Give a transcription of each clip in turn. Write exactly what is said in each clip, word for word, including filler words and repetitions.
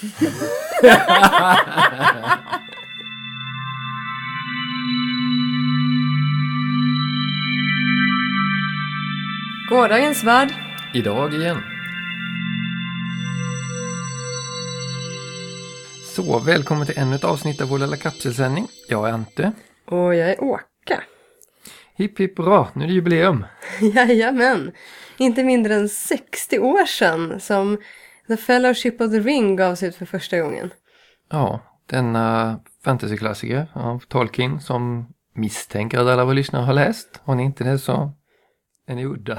Gårdagens värld. Idag igen. Så, välkommen till ännu ett avsnitt av vår lilla kapselsändning. Jag är Ante. Och jag är Åka. Hipp hipp bra, nu är det jubileum. Jajamän. Inte mindre än sextio år sedan som The Fellowship of the Ring gavs ut för första gången. Ja, denna fantasyklassiker av Tolkien som misstänker att alla våra lyssnare har läst. Har ni inte det så är ni udda.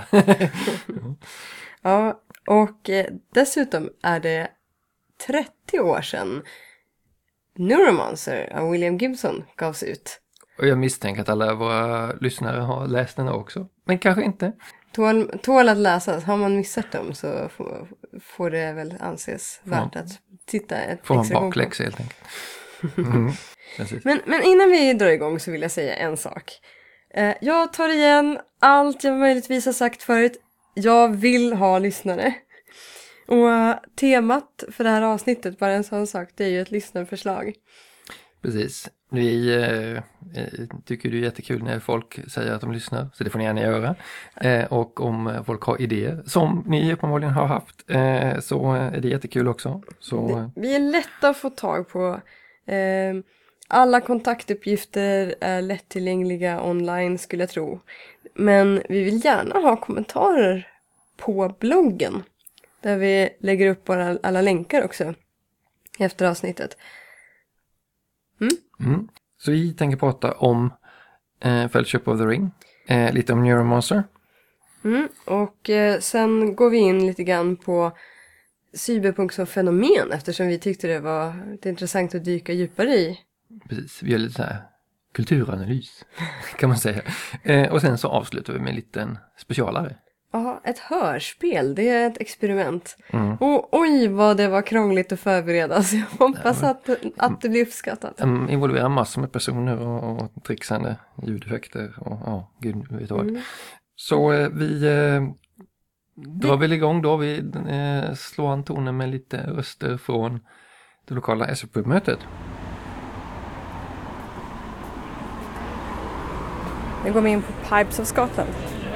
Ja, och eh, dessutom är det trettio år sedan Neuromancer av William Gibson gavs ut. Och jag misstänker att alla våra lyssnare har läst den också. Men kanske inte. Tål, tål att läsas. Har man missat dem så får, får det väl anses värt ja. att titta ett Får man extra gång bakläxa helt enkelt. Mm, men, men innan vi drar igång så vill jag säga en sak. Eh, jag tar igen allt jag möjligtvis har sagt förut. Jag vill ha lyssnare. Och uh, temat för det här avsnittet, bara en sån sak, det är ju ett lyssnarförslag. Precis. Vi eh, tycker det är jättekul när folk säger att de lyssnar, så det får ni gärna göra. Eh, och om folk har idéer, som ni uppenbarligen har haft, eh, så är det jättekul också. Så, det, vi är lätta att få tag på. Eh, alla kontaktuppgifter är lättillgängliga online skulle jag tro. Men vi vill gärna ha kommentarer på bloggen. Där vi lägger upp våra, alla länkar också efter avsnittet. Mm? Mm. Så vi tänker prata om eh, Fellowship of the Ring. Eh, lite om Neuromancer. Mm. Och eh, sen går vi in lite grann på cyberpunk som fenomen. Eftersom vi tyckte det var det intressant att dyka djupare i. Precis, vi gör lite så här kulturanalys kan man säga. Eh, och sen så avslutar vi med en liten specialare. Ja, ett hörspel. Det är ett experiment. Mm. Och oj vad det var krångligt att förbereda. Så jag hoppas ja, att, att det blir uppskattat. Um, involverar massor med personer och, och trixande ljudeffekter. Och ja, gud vet vad. Mm. Så eh, vi eh, drar väl igång då. Vi eh, slår an tonen med lite röster från det lokala S O P-mötet. Nu går vi in på Pipes of Scotland.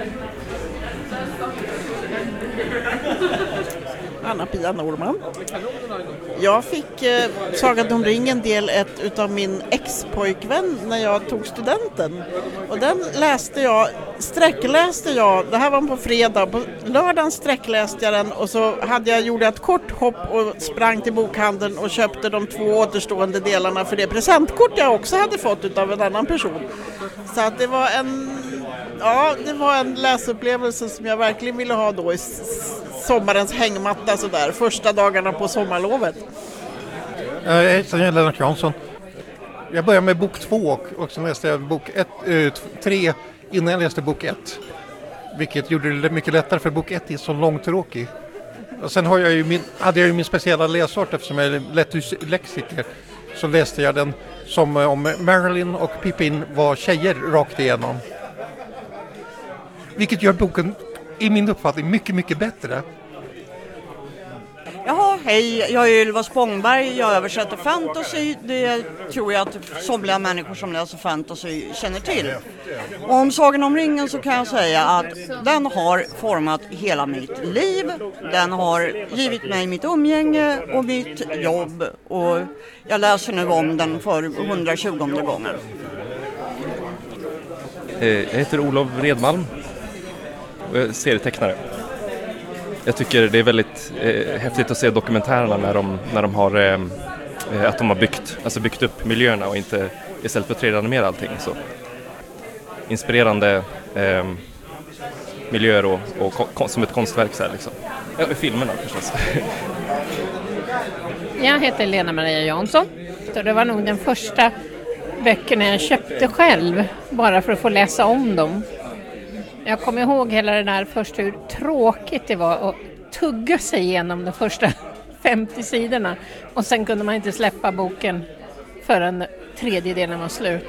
Anna-Pia Norman. Jag fick eh, Sagan om ringen del ett utav min ex-pojkvän när jag tog studenten. Och den läste jag, sträckläste jag, det här var på fredag, på lördagen sträckläste jag den och så hade jag gjort ett kort hopp och sprang till bokhandeln och köpte de två återstående delarna för det presentkort jag också hade fått utav en annan person. Så att det var en, ja, det var en läsupplevelse som jag verkligen ville ha då i sommarens hängmatta sådär, första dagarna på sommarlovet. Jag heter Lennart Jansson. Jag började med bok två och, och sen läste jag bok ett, äh, tre innan jag läste bok ett. Vilket gjorde det mycket lättare för bok ett är så långtråkig. Och sen har jag ju min, hade jag ju min speciella läsart eftersom jag är lättlexiker. Så läste jag den som om Marilyn och Pippin var tjejer rakt igenom. Vilket gör boken i min uppfattning mycket, mycket bättre. Jaha, hej, jag är Ylva Spångberg, jag översätter fantasy. Det tror jag att somliga människor som läser fantasy känner till. Och om Sagan om ringen så kan jag säga att den har format hela mitt liv. Den har givit mig mitt umgänge och mitt jobb. Och jag läser nu om den för hundratjugonde gången. Jag heter Olof Redmalm och jag är serietecknare. Jag tycker det är väldigt eh, häftigt att se dokumentärerna när de, när de har eh, att de har byggt, alltså byggt upp miljöerna och inte istället för att tre D animera allting. Så inspirerande eh, miljöer och, och kon, som ett konstverk så här liksom. Ja, filmerna förstås. Jag heter Lena Maria Jansson. Det var nog den första böckerna jag köpte själv bara för att få läsa om dem. Jag kommer ihåg hela det där första, hur tråkigt det var att tugga sig igenom de första femtio sidorna. Och sen kunde man inte släppa boken förrän tredjedelen var slut.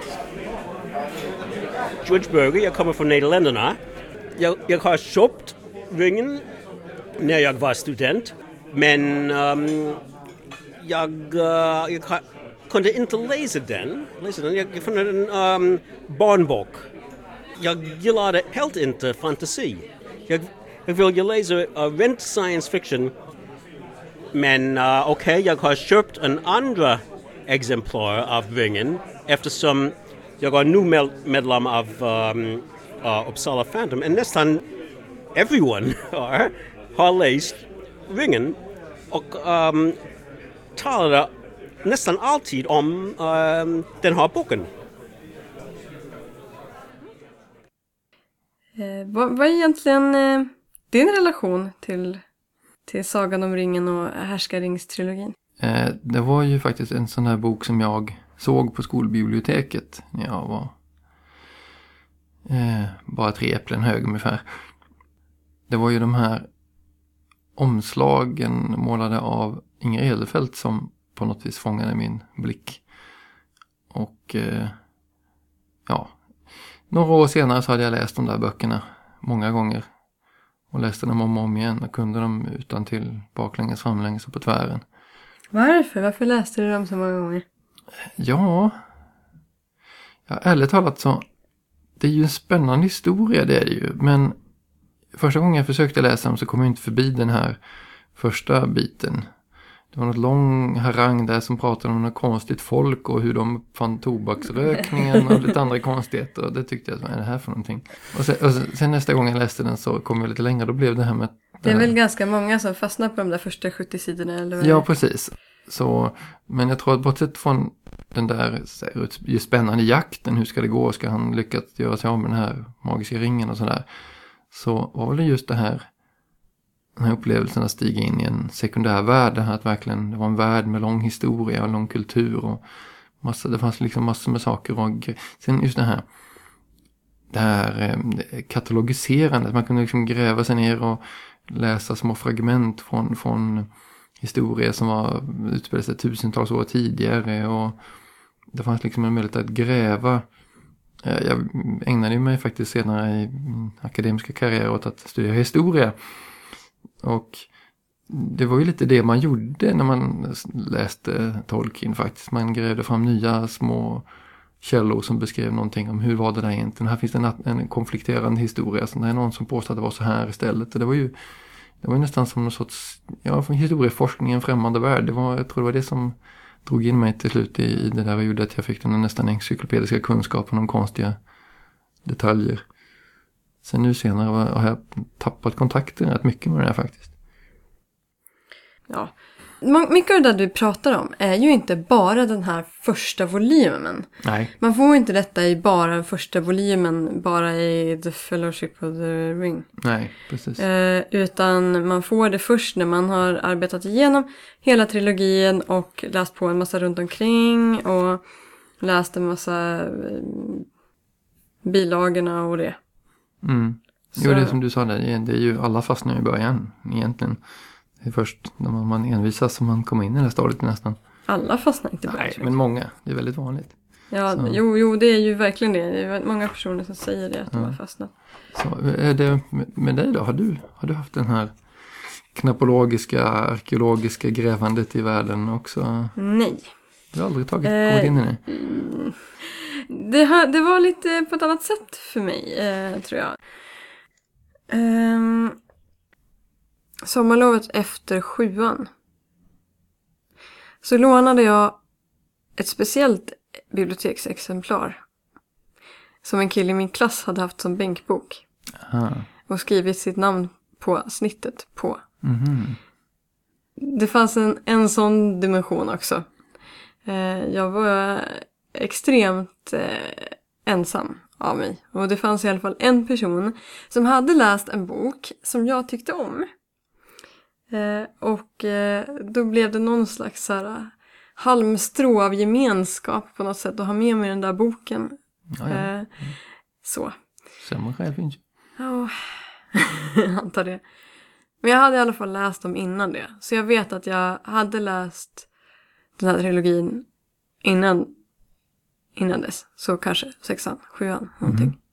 George Berger, jag kommer från Nederländerna. Jag, jag har köpt ringen när jag var student. Men um, jag, uh, jag kunde inte läsa den. Läsa den. Jag fann en um, barnbok. Jag gillade helt inte fantasi. Jag, jag vill läsa uh, rent science fiction. Men uh, okej, okay, jag har köpt en andra exemplar av Ringen eftersom jag är nu med, medlem av um, uh, Uppsala Phantom. Och nästan everyone har, har läst Ringen och um, talar nästan alltid om um, den här boken. Eh, vad, vad är egentligen eh, din relation till, till Sagan om ringen och Härskaringstrilogin? Eh, det var ju faktiskt en sån här bok som jag såg på skolbiblioteket när jag var eh, bara tre äpplen hög ungefär. Det var ju de här omslagen målade av Inger Edelfelt som på något vis fångade min blick. Och eh, ja, några år senare så hade jag läst de där böckerna många gånger. Och läste dem om och om igen och kunde dem utan till baklänges, framlänges och på tvären. Varför? Varför läste du dem så många gånger? Ja, ja ärligt talat så det är ju en spännande historia, det är det ju. Men första gången jag försökte läsa dem så kom jag inte förbi den här första biten. Det var något lång harang där som pratade om något konstigt folk och hur de fann tobaksrökningen och lite andra konstigheter. Och det tyckte jag, vad är det här för någonting? Och sen, och sen nästa gång jag läste den så kom jag lite längre, då blev det här med... Det är väl ganska många som fastnar på de där första sjuttio sidorna, eller vad? Ja, precis. Så, men jag tror att bortsett från den där just spännande jakten, hur ska det gå, ska han lyckas göra sig av med den här magiska ringen och sådär, så var det just det här, den här upplevelsen att stiga in i en sekundär värld, det här att verkligen, det var en värld med lång historia och lång kultur och massa, det fanns liksom massor med saker och sen just det här det här eh, katalogiserandet, man kunde liksom gräva sig ner och läsa små fragment från, från historier som var utspelade sig tusentals år tidigare, och det fanns liksom en möjlighet att gräva. Jag ägnade mig faktiskt senare i min akademiska karriär åt att studera historia, och det var ju lite det man gjorde när man läste Tolkien faktiskt. Man grävde fram nya små källor som beskrev någonting om hur var det där egentligen. Här finns det en, en konflikterande historia, så det är någon som påstår att det var så här istället, och det var ju Det var ju nästan som någon sorts, ja, från historieforskning i en främmande värld. Det var, jag tror det var det som drog in mig till slut i, i det där och gjorde att jag fick den nästan encyklopediska kunskapen om konstiga detaljer. Sen nu senare har jag tappat kontakten rätt mycket med det här faktiskt. Ja, mycket av det du pratar om är ju inte bara den här första volymen. Nej. Man får inte detta i bara den första volymen, bara i The Fellowship of the Ring. Nej, precis. Eh, utan man får det först när man har arbetat igenom hela trilogin och läst på en massa runt omkring och läst en massa eh, bilagorna och det. Mm. Jo, det är som du sa, det är, det är ju alla fastnar i början egentligen. Det är först när man, man envisas som man kommer in i det här stadiet nästan. Alla fastnar inte i början. Nej, men många. Det är väldigt vanligt. Ja, jo, jo, det är ju verkligen det. Det är många personer som säger det, att de har fastnat. Så är det med dig då? Har du, har du haft den här knapologiska, arkeologiska grävandet i världen också? Nej. Du har aldrig tagit eh, kommit in i det? Det, har, det var lite på ett annat sätt för mig, eh, tror jag. Um, sommarlovet efter sjuan så lånade jag ett speciellt biblioteksexemplar som en kille i min klass hade haft som bänkbok. Aha. Och skrivit sitt namn på snittet på. Mm-hmm. Det fanns en, en sån dimension också. Eh, jag var extremt eh, ensam av mig. Och det fanns i alla fall en person som hade läst en bok som jag tyckte om. Eh, och eh, då blev det någon slags så här, halmstrå av gemenskap på något sätt att ha med mig den där boken. Ja, ja. Eh, så. Samma skäl finns ju. Ja, jag antar det. Men jag hade i alla fall läst dem innan det. Så jag vet att jag hade läst den här trilogin innan, innan dess. Så kanske sexan, sjuan, någonting. Mm.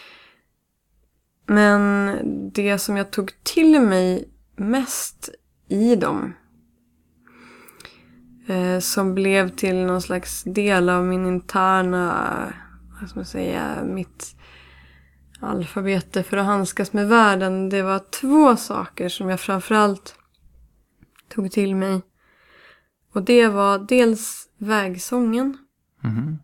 Men det som jag tog till mig mest i dem eh, som blev till någon slags del av min interna, vad ska man säga, mitt alfabete för att handskas med världen. Det var två saker som jag framförallt tog till mig. Och det var dels vägsången. Mhm.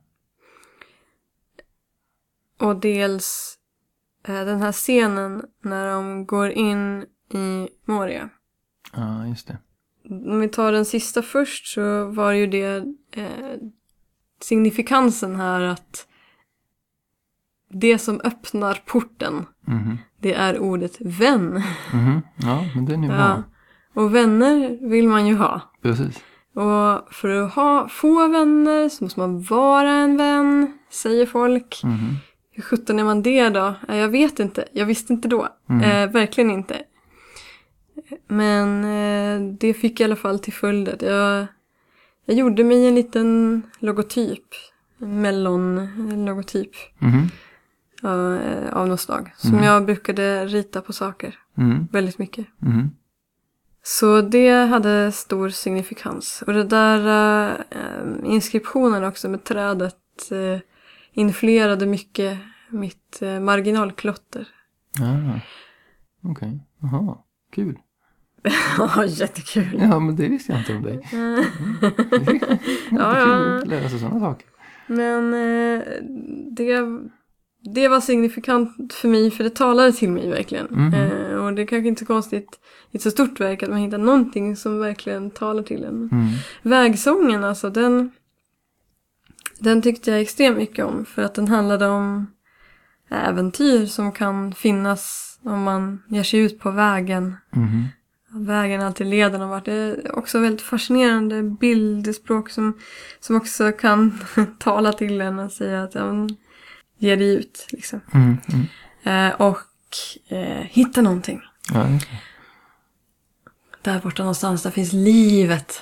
Och dels eh, den här scenen när de går in i Moria. Ja, just det. Om vi tar den sista först så var ju det eh, signifikansen här att det som öppnar porten, Mhm. det är ordet vän. Mhm. Ja, men den är bra. Ja. Och vänner vill man ju ha. Precis. Och för att ha, få vänner så måste man vara en vän, säger folk. Mhm. Hur sjutton är man det då? Eh, Jag vet inte. Jag visste inte då. Mm. Eh, verkligen inte. Men eh, det fick i alla fall till följd att jag, jag gjorde mig en liten logotyp. En mellon-logotyp. Mhm. Ja, eh, av något slag. Som Mm. jag brukade rita på saker. Mm. Väldigt mycket. Mhm. Så det hade stor signifikans. Och det där äh, inskriptionen också med trädet äh, influerade mycket mitt äh, marginalklotter. Ja. Okej. Jaha. Kul. Ja, jättekul. Ja, men det visste jag inte om dig. Mm. Ja, ja. Kul att lära sig sådana saker. Men äh, det, det var signifikant för mig, för det talade till mig verkligen. Mhm. Äh, och det är kanske inte så konstigt i ett så stort verk att man hittar någonting som verkligen talar till en. Mm. Vägsången, alltså, den, den tyckte jag extremt mycket om. För att den handlade om äventyr som kan finnas om man ger sig ut på vägen. Mhm. Vägen alltid leder någon vart. Det är också väldigt fascinerande bildspråk som, som också kan tala till en och säga att ja, men, ge dig ut. Liksom. Mm. Mm. Eh, och eh, hitta någonting. Ja, just det. Där borta någonstans, där finns livet.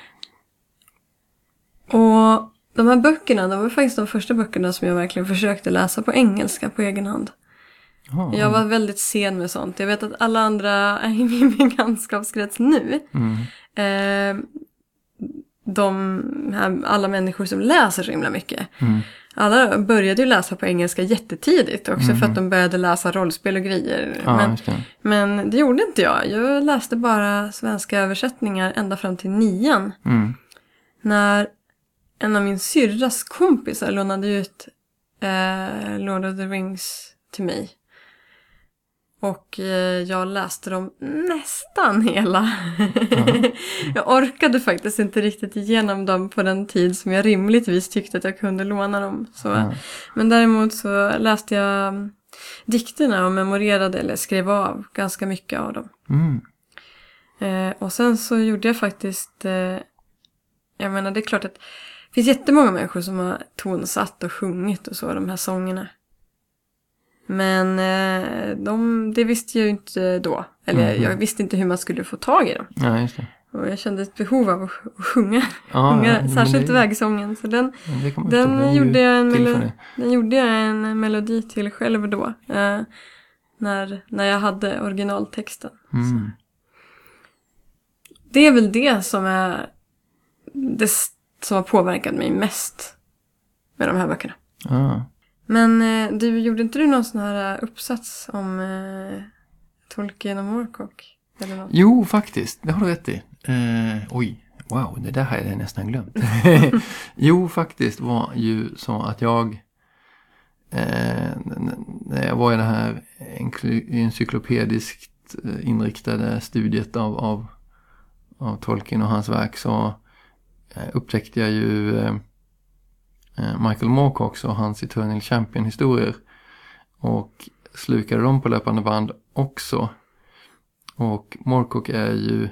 Och de här böckerna, de var faktiskt de första böckerna som jag verkligen försökte läsa på engelska på egen hand. Ja. Jag var väldigt sen med sånt. Jag vet att alla andra i min bekantskapskrets nu, Mm. eh, de här, alla människor som läser så himla mycket, Mm. alla började ju läsa på engelska jättetidigt också Mm. för att de började läsa rollspel och grejer. Ja, Men just det. Men det gjorde inte jag. Jag läste bara svenska översättningar ända fram till nian. Mm. När en av min syrras kompisar lånade ut eh, Lord of the Rings till mig. Och eh, jag läste dem nästan hela. Ja. Jag orkade faktiskt inte riktigt igenom dem på den tid som jag rimligtvis tyckte att jag kunde låna dem. Så. Ja. Men däremot så läste jag dikterna och memorerade eller skrev av ganska mycket av dem. Mm. Eh, och sen så gjorde jag faktiskt, eh, jag menar det är klart att det finns jättemånga människor som har tonsatt och sjungit och så, de här sångerna. Men eh, de, det visste jag ju inte då. Eller Mhm. jag visste inte hur man skulle få tag i dem. Ja, just det. Och jag kände ett behov av att, att sjunga. Ja, sjunga ja, men särskilt det- vägsången. Så den, Ja, det kommer jag den, förstå. Den är ju gjorde jag en till för melo- det. den gjorde jag en melodi till själv då. Eh, när, när jag hade originaltexten. Mm. Det är väl det som är det s- som har påverkat mig mest med de här böckerna. Ja. Men eh, du, gjorde inte du någon sån här eh, uppsats om eh, Tolkien och Moorcock? Eller något? Jo, faktiskt. Det har du rätt i. Eh, oj, wow, det där har jag nästan glömt. Jo, faktiskt var ju så att jag eh, när jag var i det här enkly- encyklopediskt eh, inriktade studiet av, av, av Tolkien och hans verk så eh, upptäckte jag ju eh, Michael Moorcock och hans Eternal Champion-historier och slukade dem på löpande band också. Och Moorcock är ju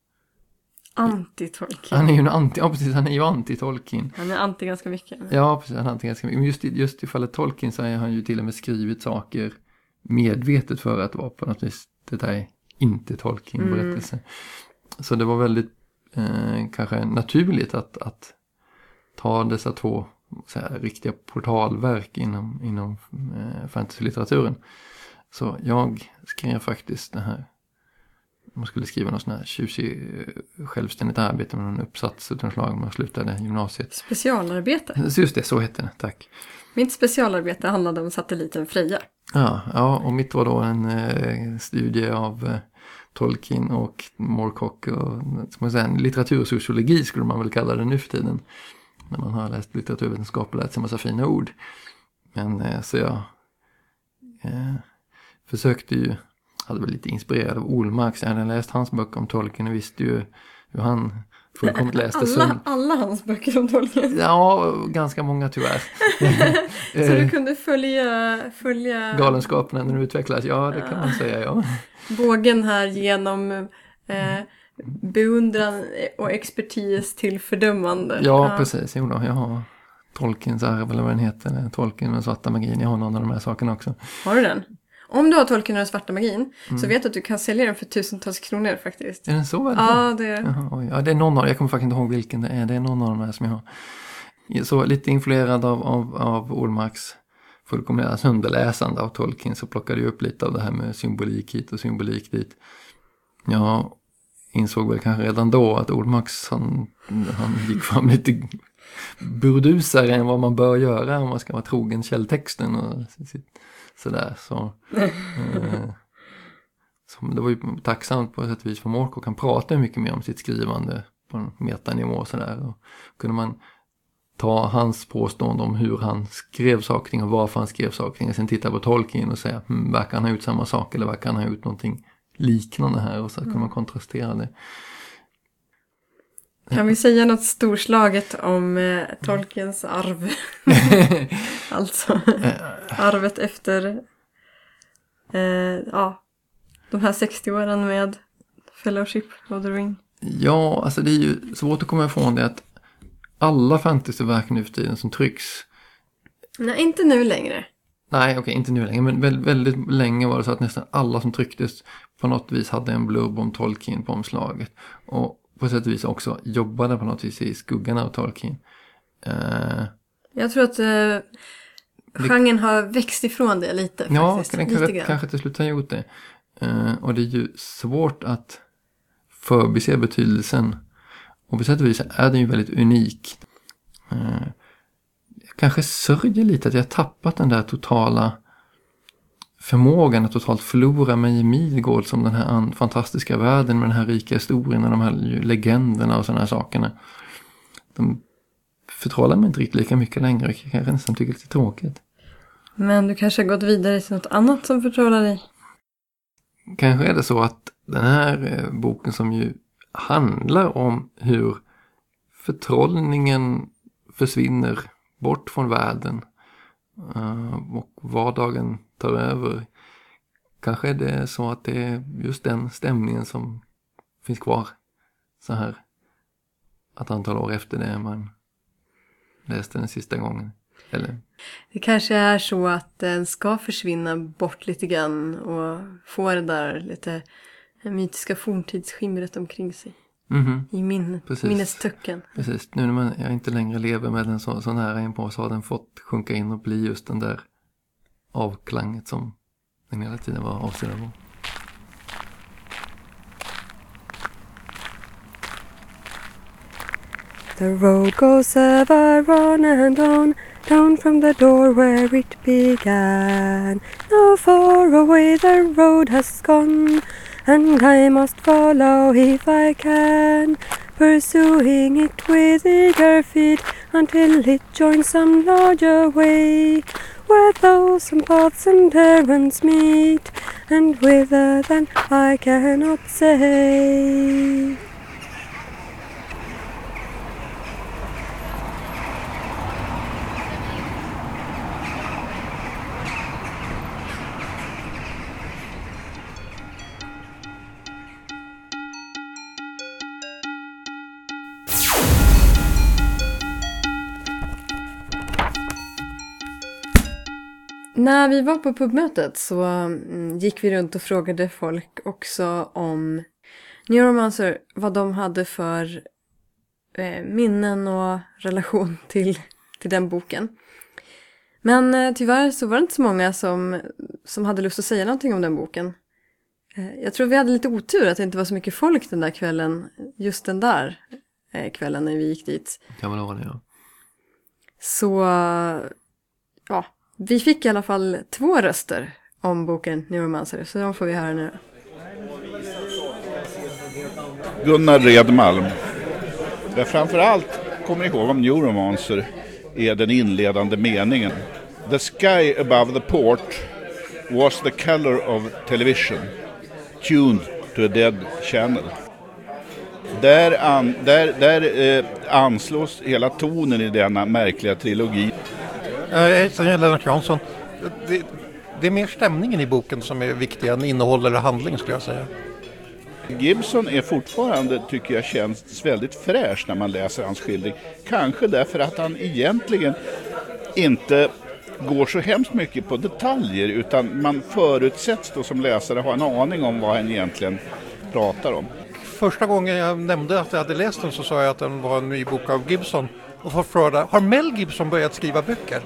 Anti-Tolkien. han är ju en anti, ja precis, han är ju anti-Tolkien. Han är anti ganska mycket. Ja, precis, han är anti ganska mycket. Men just i, just i fallet Tolkien så har han ju till och med skrivit saker medvetet för att vara på något vis det där är inte Tolkien-berättelse. Mm. Så det var väldigt eh, kanske naturligt att, att ta dessa två så här, riktiga portalverk inom, inom eh, fantasy-litteraturen. Så jag skrev faktiskt det här man skulle skriva något sån här tjusig självständigt arbete med någon uppsats utan slag när man slutade gymnasiet. Specialarbete? Just det, så hette det, tack. Mitt specialarbete handlade om satelliten Freja. Ja, ja och mitt var då en eh, studie av eh, Tolkien och Moorcock och ska man säga, en litteratursociologi skulle man väl kalla det nu för tiden. När man har läst litteraturvetenskap och lärt sig en massa fina ord. Men eh, så jag eh, försökte ju, hade väl lite inspirerad av Olmarks. Jag hade läst hans böcker om Tolkien och visste ju hur han fullkomligt läste. Alla, Sund... alla hans böcker om Tolkien? Ja, ganska många tyvärr. Så du kunde följa, följa... galenskaperna när den utvecklas, ja det kan man säga, ja. Bågen här genom eh, beundran och expertis till fördömande. Ja, ja. Precis, jo då, jag har Tolkiens arv eller vad den heter, Tolkien och svarta magin, jag har någon av de här sakerna också. Har du den? Om du har Tolkien och den svarta magin mm. så vet du att du kan sälja den för tusentals kronor faktiskt. Är den så väl? Ja, det är Jaha, oj. Ja, det är någon av, jag kommer faktiskt inte ihåg vilken det är, det är någon av de här som jag har. Så lite influerad av, av, av Olmarks fullkomliga sönderläsande av Tolkien så plockade jag upp lite av det här med symbolik hit och symbolik dit. Jag insåg väl kanske redan då att Olmarks han, han gick fram lite burdusare än vad man bör göra om man ska vara trogen källtexten och sådär. Så, eh, så det var ju tacksamt på ett sätt och vis för Moorcock. Han pratade mycket mer om sitt skrivande på en metanivå och sådär. Och kunde man ta hans påstående om hur han skrev saker och varför han skrev saker och sen titta på Tolkien och säga hm, verkar han ha ut samma sak eller verkar han ha ut någonting liknande här och så mm. kan man kontrastera det. Kan vi säga något storslaget om eh, Tolkiens arv? Alltså arvet efter eh, ja, de här sextio åren med Fellowship of the Ring. Ja, alltså det är ju svårt att komma ifrån det att alla fantasyverk nu för tiden som trycks. Nej, inte nu längre. Nej, okej, okay, inte nu längre. Men väldigt, väldigt länge var det så att nästan alla som trycktes på något vis hade en blurb om Tolkien på omslaget. Och på sätt och vis också jobbade på något vis i skuggan av Tolkien. Uh, Jag tror att uh, genren har växt ifrån det lite. Ja, faktiskt. den lite kanske, grann. kanske till slut har gjort det. Uh, och det är ju svårt att förbise betydelsen. Och på sätt och vis är den ju väldigt unik. Uh, jag kanske sörjer lite att jag har tappat den där totala förmågan att totalt förlora mig i Midgård som den här an- fantastiska världen med den här rika historien och de här legenderna och sådana här sakerna. De förtrollar mig inte riktigt lika mycket längre. Jag kanske nästan tycker det är lite tråkigt. Men du kanske har gått vidare till något annat som förtrollar dig? Kanske är det så att den här eh, boken som ju handlar om hur förtrollningen försvinner bort från världen uh, och vardagen tar över. Kanske är det så att det är just den stämningen som finns kvar så här ett antal år efter det man läste den sista gången. Eller? Det kanske är så att den ska försvinna bort lite grann och få det där lite mytiska forntidsskimret omkring sig. Mm-hmm. I min, minnestöcken. Precis, nu när man, jag inte längre lever med den så, så nära inpå så har den fått sjunka in och bli just den där avklanget som den hela tiden var avsedd av. The road goes ever on and on, down from the door where it began. Now far away the road has gone, and I must follow if I can, pursuing it with eager feet until it joins some larger way, where thousand paths and errands meet, and whither then I cannot say. När vi var på pubmötet så mm, gick vi runt och frågade folk också om Neuromancer, vad de hade för eh, minnen och relation till, till den boken. Men eh, tyvärr så var det inte så många som, som hade lust att säga någonting om den boken. Jag tror vi hade lite otur att det inte var så mycket folk den där kvällen. Just den där kvällen när vi gick dit. Kan man ha det, ja. Så ja, vi fick i alla fall två röster om boken Neuromancer. Så de får vi höra nu. Gunnar Redmalm. Det jag framförallt kommer ihåg om Neuromancer är den inledande meningen. The sky above the port was the color of television, tuned to a dead channel. Där, an, där, där eh, anslås hela tonen i denna märkliga trilogi. Jag heter Lennart Jansson. Det, det är mer stämningen i boken som är viktig än innehåll eller handling, skulle jag säga. Gibson är fortfarande, tycker jag, känns väldigt fräsch när man läser hans skildring. Kanske därför att han egentligen inte går så hemskt mycket på detaljer, utan man förutsätts då som läsare ha en aning om vad han egentligen pratar om. Första gången jag nämnde att jag hade läst den så sa jag att den var en ny bok av Gibson. Och får fråga, har Mel Gibson börjat skriva böcker?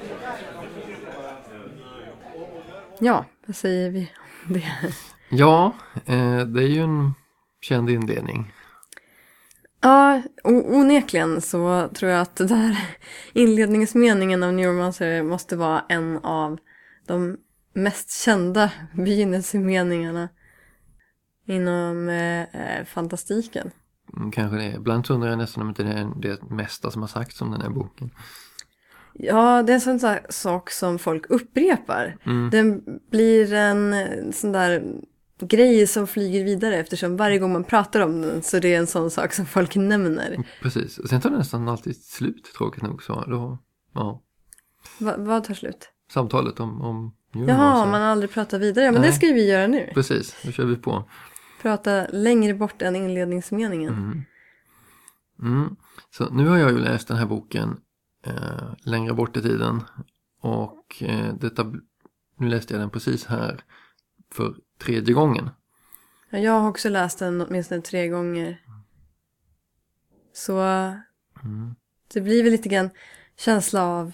Ja, vad säger vi om det? Ja, eh, det är ju en känd inledning. Ja, o- onekligen så tror jag att det där inledningsmeningen av Neuromancer måste vara en av de mest kända begynnelsemeningarna inom eh, fantastiken. Mm, kanske det. Ibland undrar jag nästan om inte det är det mesta som har sagts om den här boken. Ja, det är en sån där sak som folk upprepar. Mm. Den blir en sån där grej som flyger vidare eftersom varje gång man pratar om den så det är en sån sak som folk nämner. Precis. Och sen tar det nästan alltid slut, tråkigt nog. Så då, ja. Va, vad tar slut? Samtalet om, om Jaha, man har aldrig pratat vidare. Ja, men Nej. det ska vi göra nu. Precis, då kör vi på. Prata längre bort än inledningsmeningen. Mm. Mm. Så nu har jag ju läst den här boken eh, längre bort i tiden. Och eh, detta, nu läste jag den precis här för tredje gången. Ja, jag har också läst den åtminstone tre gånger. Så Mm. det blir väl lite grann känsla av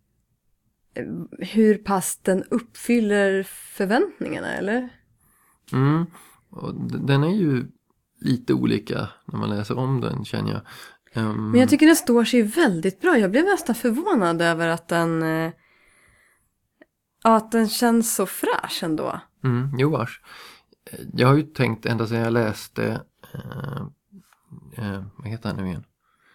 hur pass den uppfyller förväntningarna, eller? Mm. Och d- den är ju lite olika när man läser om den, känner jag. Um, Men jag tycker den står sig väldigt bra. Jag blev nästan förvånad över att den eh, att den känns så fräsch ändå. Mm, jo vars. Jag har ju tänkt ända sedan jag läste eh, eh, vad heter han nu igen?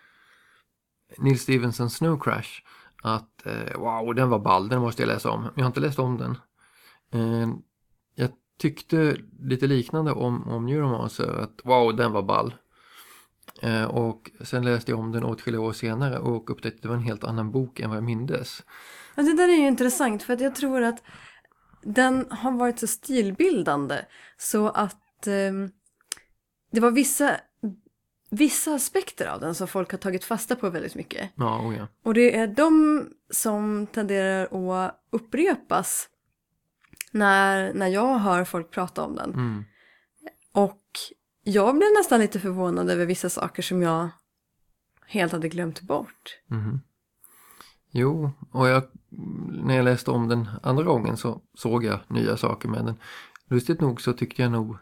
Neil Stephensons Snow Crash, att eh, wow, den var ball, den måste jag läsa om. Men jag har inte läst om den. Eh, jag tyckte lite liknande om, om Neuromancer, att wow, den var ball. Eh, och sen läste jag om den åtskilliga år senare och upptäckte att det var en helt annan bok än vad jag mindes. Ja, det där är ju intressant för att jag tror att den har varit så stilbildande så att eh, det var vissa vissa aspekter av den som folk har tagit fasta på väldigt mycket. Ja, oh ja. Och det är de som tenderar att upprepas när, när jag hör folk prata om den. Mm. Och jag blev nästan lite förvånad över vissa saker som jag helt hade glömt bort. Mm. Jo, och jag, när jag läste om den andra gången så såg jag nya saker med den. Lustigt nog så tyckte jag nog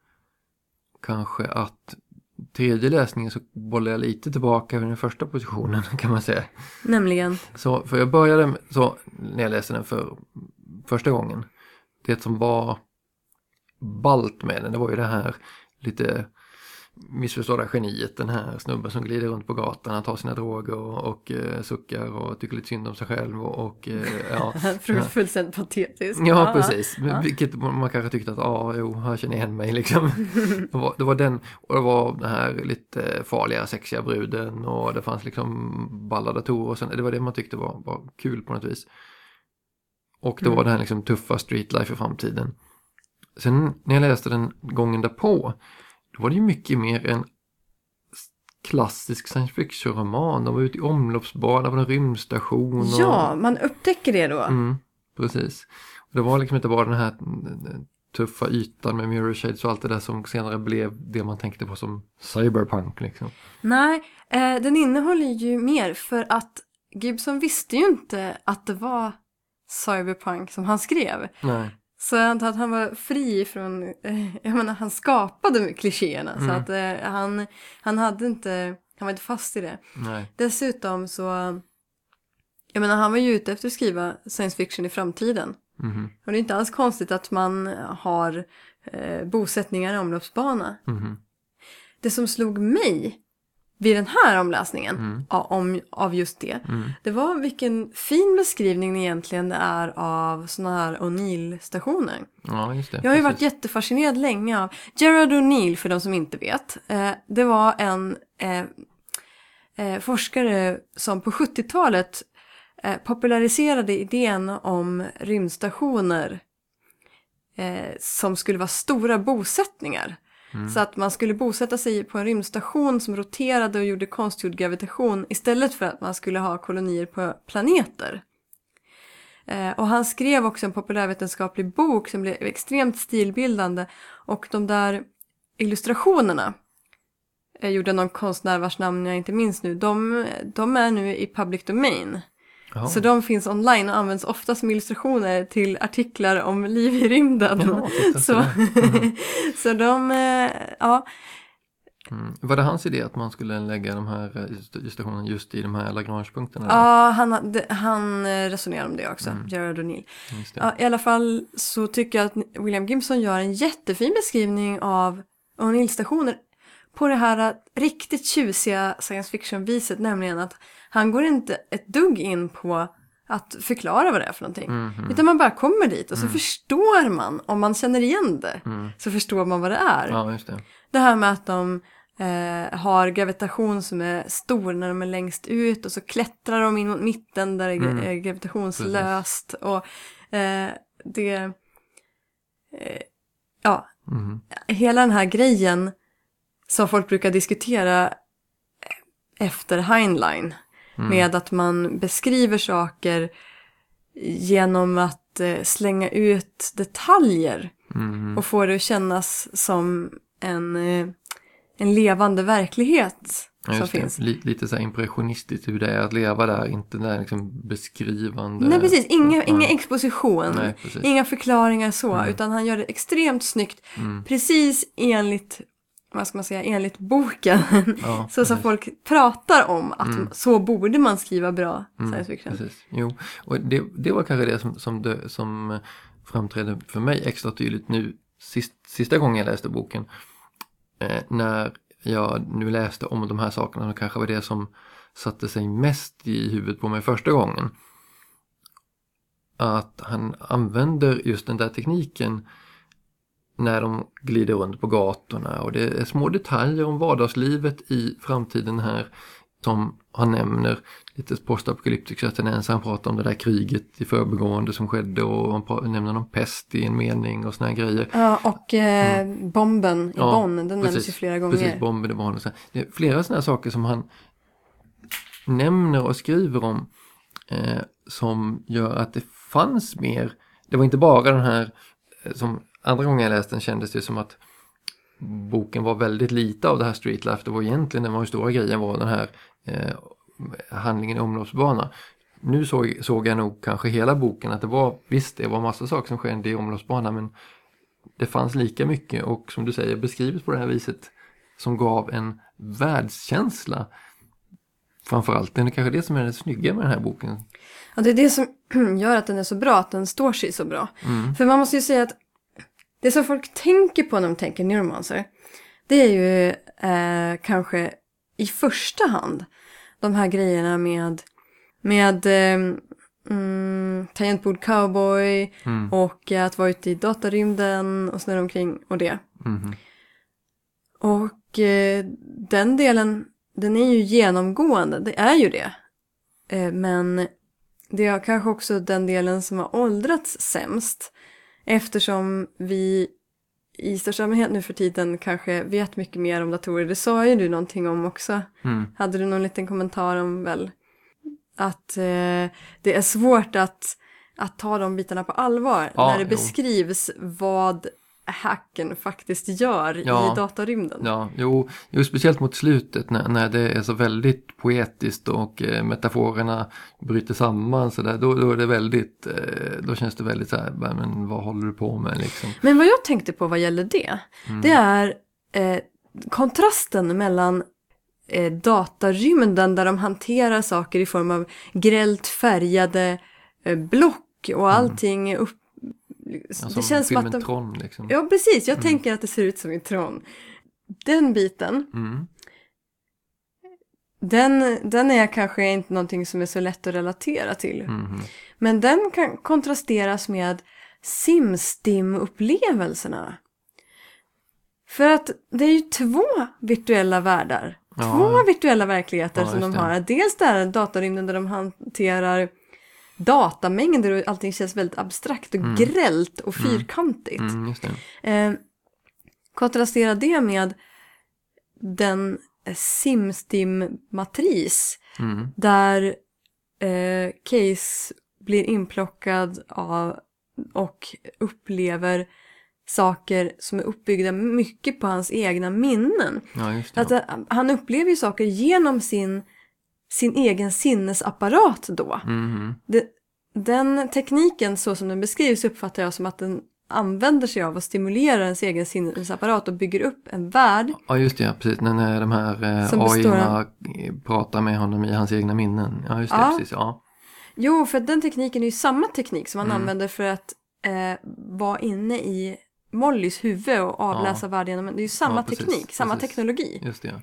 kanske att tredje läsningen så bollade jag lite tillbaka vid den första positionen, kan man säga. Nämligen? Så, för jag började med, så när jag läste den för första gången. Det som var ballt med den, det var ju det här lite missförstådda geniet, den här snubben som glider runt på gatan, han tar sina droger och, och uh, suckar och tycker lite synd om sig själv och, och uh, ja. Fullständigt patetisk. Ja, ja, precis. Ja. Vilket man kanske tyckte att, ja, ah, jo, jag känner igen mig liksom. det, var, det var den, och det var den här lite farliga, sexiga bruden och det fanns liksom balla datorer och sen, det var det man tyckte var, var kul på något vis. Och det mm. var den här liksom tuffa streetlife i framtiden. Sen när jag läste den gången därpå, då var det ju mycket mer en klassisk science fiction-roman. De var ute i omloppsbana på en rymdstation. Och... Ja, man upptäcker det då. Mm, precis. Och det var liksom inte bara den här tuffa ytan med mirror shades och allt det där som senare blev det man tänkte på som cyberpunk liksom. Nej, eh, den innehåller ju mer för att Gibson visste ju inte att det var cyberpunk som han skrev. Nej. Så jag antar att han var fri från, eh, jag menar han skapade klichéerna. Mm. Så att eh, han, han hade inte, han var inte fast i det. Nej. Dessutom så, jag menar han var ju ute efter att skriva science fiction i framtiden. Mm. Och det är inte alls konstigt att man har eh, bosättningar i omloppsbana. Mm. Det som slog mig vid den här omläsningen mm. av, om, av just det, mm. det var vilken fin beskrivning egentligen det är av såna här O'Neill-stationer. Ja, just det. Jag har ju precis. varit jättefascinerad länge av Gerard O'Neill, för de som inte vet. Eh, det var en eh, eh, forskare som på sjuttiotalet eh, populariserade idén om rymdstationer eh, som skulle vara stora bosättningar. Mm. Så att man skulle bosätta sig på en rymdstation som roterade och gjorde konstgjord gravitation istället för att man skulle ha kolonier på planeter. Eh, och han skrev också en populärvetenskaplig bok som blev extremt stilbildande. Och de där illustrationerna, jag gjorde någon konstnär vars namn jag inte minns nu, de, de är nu i public domain. Oh. Så de finns online och används ofta som illustrationer till artiklar om liv i rymden. Ja, så, mm. så de, ja. Mm. Var det hans idé att man skulle lägga de här illustrationerna just i de här Lagrange-punkterna? Ja, han, han resonerar om det också, mm. Gerard O'Neill. Ja, i alla fall så tycker jag att William Gibson gör en jättefin beskrivning av O'Neill-stationer på det här riktigt tjusiga science fiction-viset, nämligen att han går inte ett dugg in på att förklara vad det är för någonting. Mm-hmm. Utan man bara kommer dit och så mm. förstår man, om man känner igen det, mm. så förstår man vad det är. Ja, just det. Det här med att de eh, har gravitation som är stor när de är längst ut och så klättrar de in mot mitten där det mm. är gravitationslöst. Precis. Och eh, det... Eh, ja, mm. hela den här grejen som folk brukar diskutera efter Heinlein. Mm. Med att man beskriver saker genom att eh, slänga ut detaljer. Mm. Och få det att kännas som en, eh, en levande verklighet ja, som finns. Lite, lite så här impressionistiskt hur det är att leva där. Inte där liksom beskrivande. Nej, precis. Inga, ja. inga exposition. Nej, inga förklaringar så. Mm. Utan han gör det extremt snyggt. Mm. Precis enligt... vad ska man säga, enligt boken. Ja, så som folk pratar om att mm. så borde man skriva bra mm, science fiction. Precis. Jo, och det, det var kanske det som, som, det, som framträdde för mig extra tydligt nu sist, sista gången jag läste boken. Eh, när jag nu läste om de här sakerna, och kanske var det som satte sig mest i huvudet på mig första gången. Att han använder just den där tekniken när de glider runt på gatorna, och det är små detaljer om vardagslivet i framtiden här som han nämner lite postapokalyptiska tendenser. Han pratar om det där kriget i förbigående som skedde, och han pratar, nämner någon pest i en mening och såna här grejer. Ja, och eh, mm. bomben i ja, Bonn, den precis, nämns ju flera gånger. Precis, bomben i Bonn. Och så. Det är flera sådana saker som han nämner och skriver om eh, som gör att det fanns mer. Det var inte bara den här eh, som andra gången jag läste den kändes det som att boken var väldigt lite av det här Street Life. Det var egentligen den var stora grejen var den här eh, handlingen i omloppsbana. Nu såg, såg jag nog kanske hela boken att det var, visst det var massa saker som skedde i omloppsbana, men det fanns lika mycket, och som du säger beskrivet på det här viset som gav en världskänsla. Framförallt, det är kanske det som är det snygga med den här boken. Ja, det är det som gör att den är så bra, att den står sig så bra. Mm. För man måste ju säga att det som folk tänker på när de tänker neuromancer, det är ju eh, kanske i första hand de här grejerna med, med eh, mm, tangentbord cowboy mm. och att vara ute i datarymden och snurra omkring och det. Mm. Och eh, den delen, den är ju genomgående, det är ju det. Eh, men det är kanske också den delen som har åldrats sämst. Eftersom vi i största allmänhet nu för tiden kanske vet mycket mer om datorer. Det sa ju du någonting om också. Mm. Hade du någon liten kommentar om väl att eh, det är svårt att, att ta de bitarna på allvar. Ja, när det jo. beskrivs vad hacken faktiskt gör Ja. i datarymden. Ja, jo, jo, speciellt mot slutet när, när det är så väldigt poetiskt och eh, metaforerna bryter samman så där, då, då är det väldigt, eh, då känns det väldigt så här, men vad håller du på med liksom? Men vad jag tänkte på vad gäller det, Mm. det är eh, kontrasten mellan eh, datarymden där de hanterar saker i form av grällt färgade eh, block och allting är upp. Ja, som det känns som att de... Tron liksom. Ja, precis. Jag Mm. tänker att det ser ut som i Tron. Den biten, Mm. den, den är kanske inte någonting som är så lätt att relatera till. Mhm. Men den kan kontrasteras med SimStim-upplevelserna. För att det är ju två virtuella världar. Ja. Två virtuella verkligheter Ja, som de just det. har. Dels där datarymden där de hanterar datamängder och allting känns väldigt abstrakt och Mm. grällt och Mm. fyrkantigt. Mm, just det. Eh, kontrastera det med den SimStim-matris Mm. där eh, Case blir inplockad av och upplever saker som är uppbyggda mycket på hans egna minnen. Ja, just det. Att, eh, han upplever ju saker genom sin, sin egen sinnesapparat då. Mhm. Det, den tekniken så som den beskrivs uppfattar jag som att den använder sig av och stimulerar ens egen sinnesapparat och bygger upp en värld. Ja, just det, ja, precis. När när de här eh, Som består A I-erna av- pratar med honom i hans egna minnen. Ja, just det, Ja. precis. Ja. Jo, för den tekniken är ju samma teknik som man Mm. använder för att eh, vara inne i Mollys huvud och avläsa Ja. världen. Men det är ju samma Ja, precis, teknik, samma precis. teknologi. Just det, ja.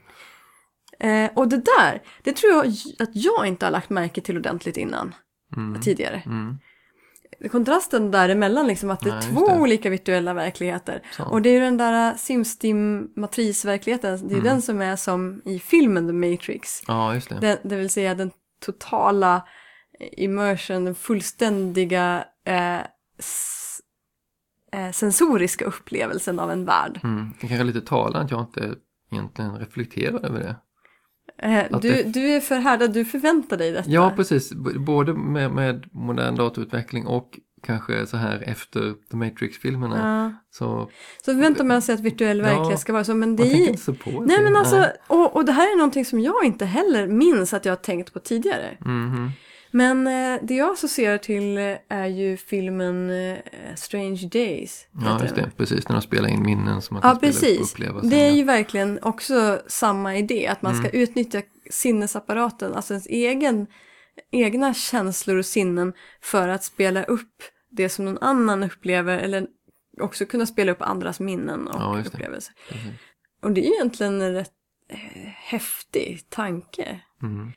Eh, och det där, det tror jag att jag inte har lagt märke till ordentligt innan, Mm. tidigare. Mm. Kontrasten däremellan, liksom att det är Nej, just två det. olika virtuella verkligheter. Så. Och det är ju den där SimStim-matrisverkligheten, det är ju Mm. den som är som i filmen The Matrix. Ja, just det. Den, det vill säga den totala immersion, den fullständiga eh, s- eh, sensoriska upplevelsen av en värld. Mm. Det kanske är lite talande att jag inte egentligen reflekterar över det. Eh, Att du, det- du är förhärdad, du förväntar dig detta. Ja, precis. B- Både med, med modern datorutveckling och kanske så här efter The Matrix-filmerna. Ja. Så Så förväntar man sig att virtuell Ja, verklighet ska vara så, men det man tänker är... inte så på det. Nej, men alltså, Nej. och, och det här är någonting som jag inte heller minns att jag har tänkt på tidigare. Mhm. Men eh, det jag associerar till eh, är ju filmen eh, Strange Days. Ja, heter just den. det. Precis. När de spelar in minnen som man Ja, kan spela upp och precis. uppleva. sen, Det är ja. ju verkligen också samma idé. Att man ska Mm. utnyttja sinnesapparaten, alltså ens egen, egna känslor och sinnen för att spela upp det som någon annan upplever. Eller också kunna spela upp andras minnen och Ja, just det. upplevelser. Precis. Och det är ju egentligen en rätt eh, häftig tanke. Mm.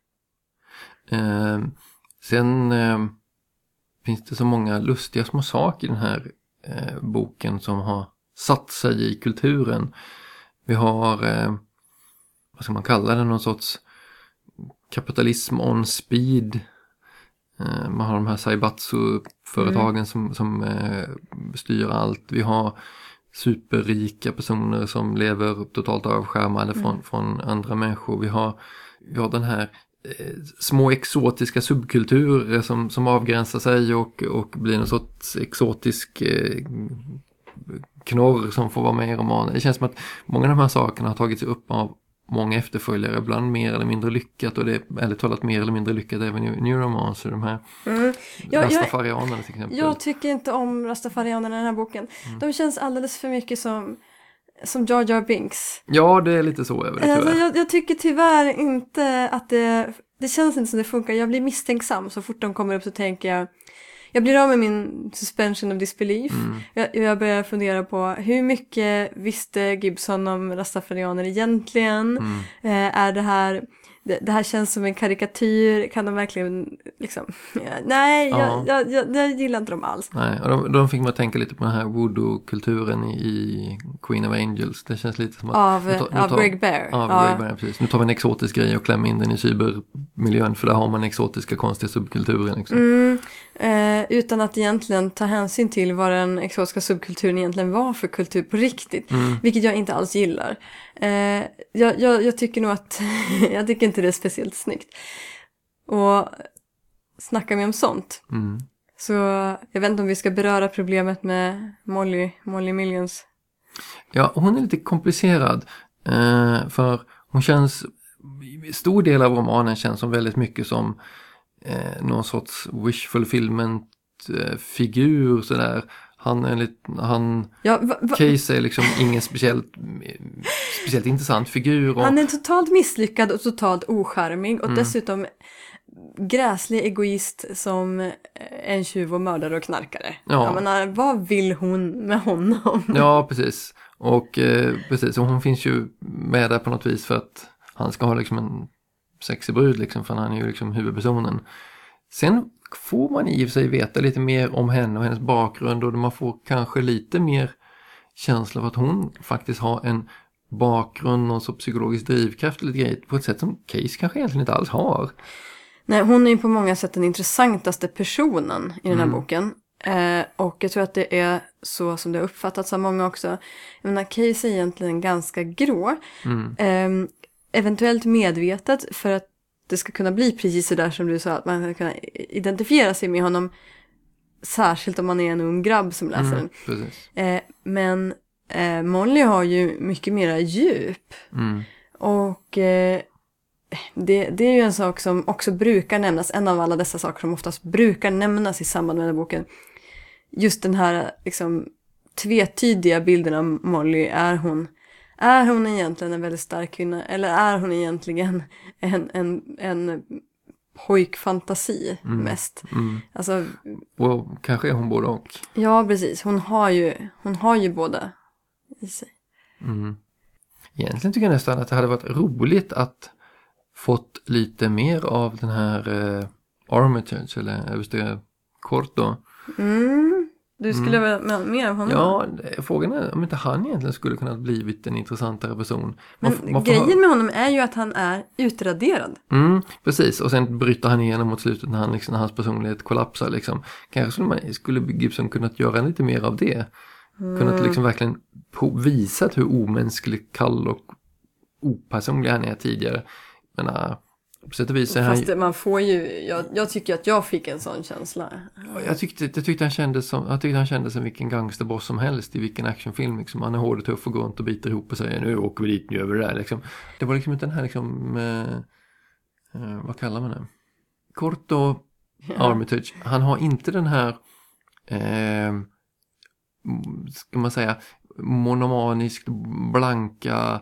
Eh, sen eh, finns det så många lustiga små saker i den här eh, boken som har satt sig i kulturen. Vi har, eh, vad ska man kalla det, någon sorts kapitalism on speed. Eh, man har de här Saibatsu-företagen Mm. som, som eh, styr allt. Vi har superrika personer som lever totalt avskärmade Mm. från, från andra människor. Vi har, vi har den här eh, små exotiska subkulturer som, som avgränsar sig och, och blir någon sorts exotisk eh, knorr som får vara med i romanen. Det känns som att många av de här sakerna har tagits upp av många efterföljare, ibland mer eller mindre lyckat, och det är ärligt talat mer eller mindre lyckat även i New Romancer, de här Mm. Jag, jag, rastafarianerna till exempel. jag tycker inte om rastafarianerna i den här boken. Mm. De känns alldeles för mycket som, som Jar Jar Binks. Ja, det är lite så över det, Alltså, tyvärr. jag, jag tycker tyvärr inte att det, det känns inte som det funkar. Jag blir misstänksam så fort de kommer upp, så tänker jag, jag blir av med min suspension of disbelief. Mm. Jag, jag börjar fundera på hur mycket visste Gibson om rastafarianer egentligen? Mm. Eh, är det här, det, det här känns som en karikatyr, kan de verkligen liksom, nej, Ja. jag, jag, jag, jag gillar inte dem alls. Nej, och de, de fick man tänka lite på den här voodoo-kulturen i, i Queen of Angels. Det känns lite som att... Av, nu tar- nu av tar- Greg Bear. Av Ja. Greg Bear, precis. Nu tar vi en exotisk grej och klämmer in den i cybermiljön, för där har man exotiska konstiga subkulturer. Liksom. Mm, eh, utan att egentligen ta hänsyn till vad den exotiska subkulturen egentligen var för kultur på riktigt. Mm. Vilket jag inte alls gillar. Eh, jag, jag, jag tycker nog att jag tycker inte det är speciellt snyggt. Och snackar vi om sånt. Mm. Så jag vet inte om vi ska beröra problemet med Molly, Molly Millions Ja, hon är lite komplicerad. Eh, för hon känns, stor del av romanen känns som väldigt mycket som eh, någon sorts wish fulfillment eh, figur sådär. Han är lite, han, ja, va, va? Case är liksom ingen speciellt, speciellt intressant figur. Och, han är totalt misslyckad och totalt ocharmig och mm. dessutom gräslig egoist som en tjuv och mördare och knarkare. Ja. Jag menar, vad vill hon med honom? Ja, precis. Och eh, precis, och hon finns ju med där på något vis för att han ska ha liksom en sexig brud liksom, för han är ju liksom huvudpersonen. Sen får man i och för sig veta lite mer om henne och hennes bakgrund och man får kanske lite mer känsla för att hon faktiskt har en bakgrund och så psykologisk drivkraft lite grejer på ett sätt som Case kanske egentligen inte alls har. Nej, hon är ju på många sätt den intressantaste personen i den här mm. boken. Eh, och jag tror att det är så som det har uppfattats av många också. Jag menar, Case är egentligen ganska grå. Mm. Eh, eventuellt medvetet för att det ska kunna bli precis så där som du sa, att man ska kunna identifiera sig med honom, särskilt om man är en ung grabb som läser mm, den. Eh, men eh, Molly har ju mycket mera djup. Mm. Och eh, det, det är ju en sak som också brukar nämnas, en av alla dessa saker som oftast brukar nämnas i samband med den här boken. Just den här liksom tvetydiga bilden av Molly, är hon Är hon egentligen en väldigt stark kvinna? Eller är hon egentligen en, en, en pojkfantasi mm. mest? Mm. Alltså, och kanske är hon både och. Ja, precis. Hon har ju, hon har ju båda i sig. Mm. Egentligen tycker jag nästan att det hade varit roligt att fått lite mer av den här eh, Armitage, eller överste Corto. Mm. Du skulle mm. vara med av honom? Ja, frågan är om inte han egentligen skulle kunna blivit en intressantare person. Man, Men man grejen ha... med honom är ju att han är utraderad. Mm, precis, och sen bryter han igenom mot slutet när, han, liksom, när hans personlighet kollapsar. Liksom. Kanske skulle, man, skulle Gibson kunnat göra lite mer av det. Mm. Kunnat liksom verkligen visa hur omänsklig, kall och opersonlig han är tidigare. Men äh, på sätt och vis är Fast han... man får ju, jag, jag tycker att jag fick en sån känsla. Jag tyckte, jag tyckte han kändes som, jag tyckte han kändes som vilken gangsterboss som helst i vilken actionfilm. Liksom. Han är hård och tuff och går runt och biter ihop och säger nu åker vi dit, nu över det där. Liksom. Det var liksom inte den här liksom, eh, eh, vad kallar man det? Corto ja. Armitage. Han har inte den här, eh, ska man säga, monomaniskt blanka,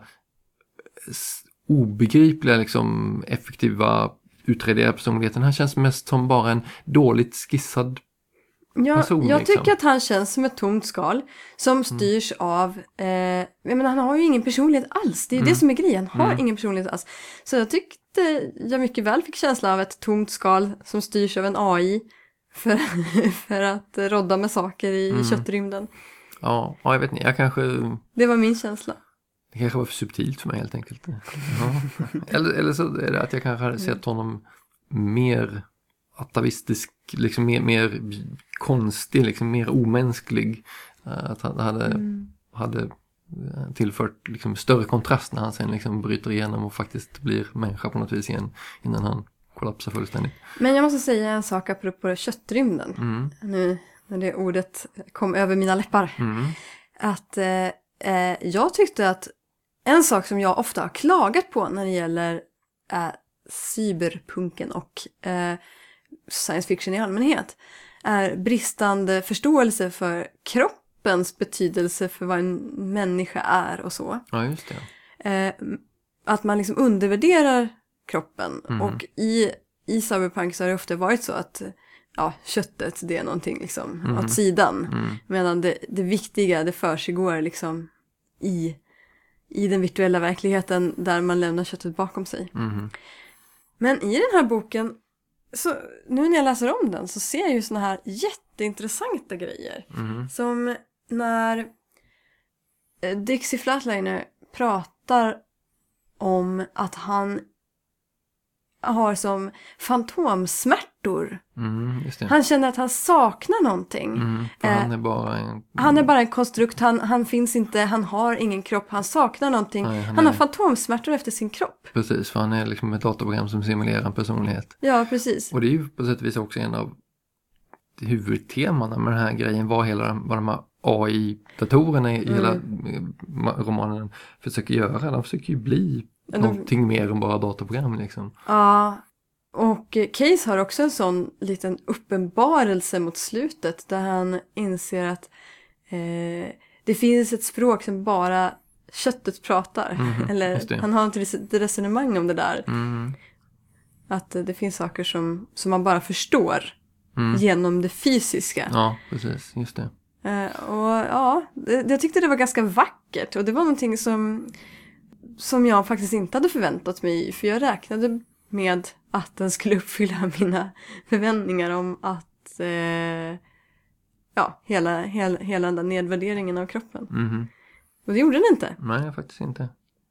obegripliga liksom effektiva utredare personligheten. Han känns mest som bara en dåligt skissad ja, person. Jag liksom. tycker att han känns som ett tomt skal som styrs mm. av eh, jag menar, han har ju ingen personlighet alls. Det är ju mm. det som är grejen. Han har mm. ingen personlighet alls. Så jag tyckte jag mycket väl fick känsla av ett tomt skal som styrs av en A I för, för att rodda med saker i mm. köttrymden. Ja, ja, jag vet inte. Jag kanske... Det var min känsla. Det kanske var för subtilt för mig helt enkelt. Ja. Eller, eller så är det att jag kanske hade sett honom mer atavistisk, liksom mer, mer konstig, liksom mer omänsklig. Att han hade, mm. hade tillfört liksom större kontrast när han sen liksom bryter igenom och faktiskt blir människa på något vis igen innan han kollapsar fullständigt. Men jag måste säga en sak apropå köttrymden. Mm. Nu när det ordet kom över mina läppar. Mm. Att eh, eh, jag tyckte att en sak som jag ofta har klagat på när det gäller eh, cyberpunken och eh, science fiction i allmänhet är bristande förståelse för kroppens betydelse för vad en människa är och så. Ja, just det. Eh, att man liksom undervärderar kroppen. Mm. Och i, i cyberpunk så har det ofta varit så att ja, köttet, det är någonting liksom mm. åt sidan. Mm. Medan det, det viktiga, det försiggår liksom i, i den virtuella verkligheten där man lämnar köttet bakom sig. Mm. Men i den här boken, så nu när jag läser om den så ser jag ju såna här jätteintressanta grejer. Mm. Som när Dixie Flatliner pratar om att han har som fantomsmärtor. Mm, just det. Han känner att han saknar någonting. Mm, för eh, han är bara en... Han är bara en konstrukt. Han, han finns inte, han har ingen kropp. Han saknar någonting. Nej, han han är... har fantomsmärtor efter sin kropp. Precis, för han är liksom ett datorprogram som simulerar en personlighet. Ja, precis. Och det är ju på sätt och vis också en av huvudtemana med den här grejen. Vad, hela, vad de har A I-datorerna i Mm. hela eh, romanen försöker göra. De försöker ju bli Ja, de- någonting mer än bara datorprogram liksom. Ja, och eh, Case har också en sån liten uppenbarelse mot slutet där han inser att eh, det finns ett språk som bara köttet pratar. Mhm, Eller just det. han har ett res- resonemang om det där. Mm. Att eh, det finns saker som, som man bara förstår Mm. genom det fysiska. Ja, precis. Just det. Eh, och ja, det, jag tyckte det var ganska vackert. Och det var någonting som, som jag faktiskt inte hade förväntat mig. För jag räknade med att den skulle uppfylla mina förväntningar om att eh, ja, hela, hela, hela den där nedvärderingen av kroppen. Mhm. Och det gjorde den inte. Nej, faktiskt inte.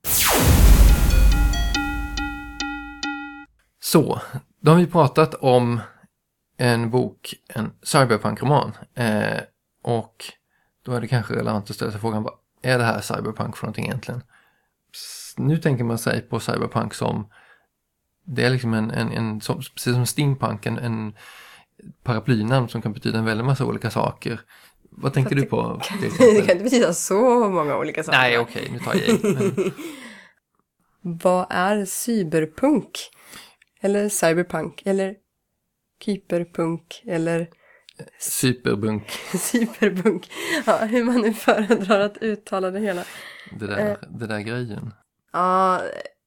Så, då har vi pratat om en bok, en cyberpunk-roman. Eh, och då är det kanske relevant att ställa sig frågan, vad är det här cyberpunk för någonting egentligen? S- Nu tänker man sig på cyberpunk som, det är liksom en, en, en som, precis som steampunk, en, en paraplynamn som kan betyda en väldigt massa olika saker. Vad tänker du på? till Det exempel? kan inte betyda så många olika saker. Nej, okej, nu tar jag i. Men, Vad är cyberpunk? Eller cyberpunk? Eller keeperpunk? Eller superbunk, cyberpunk? Ja, hur man nu föredrar att uttala det hela. det där, det där grejen. Ja,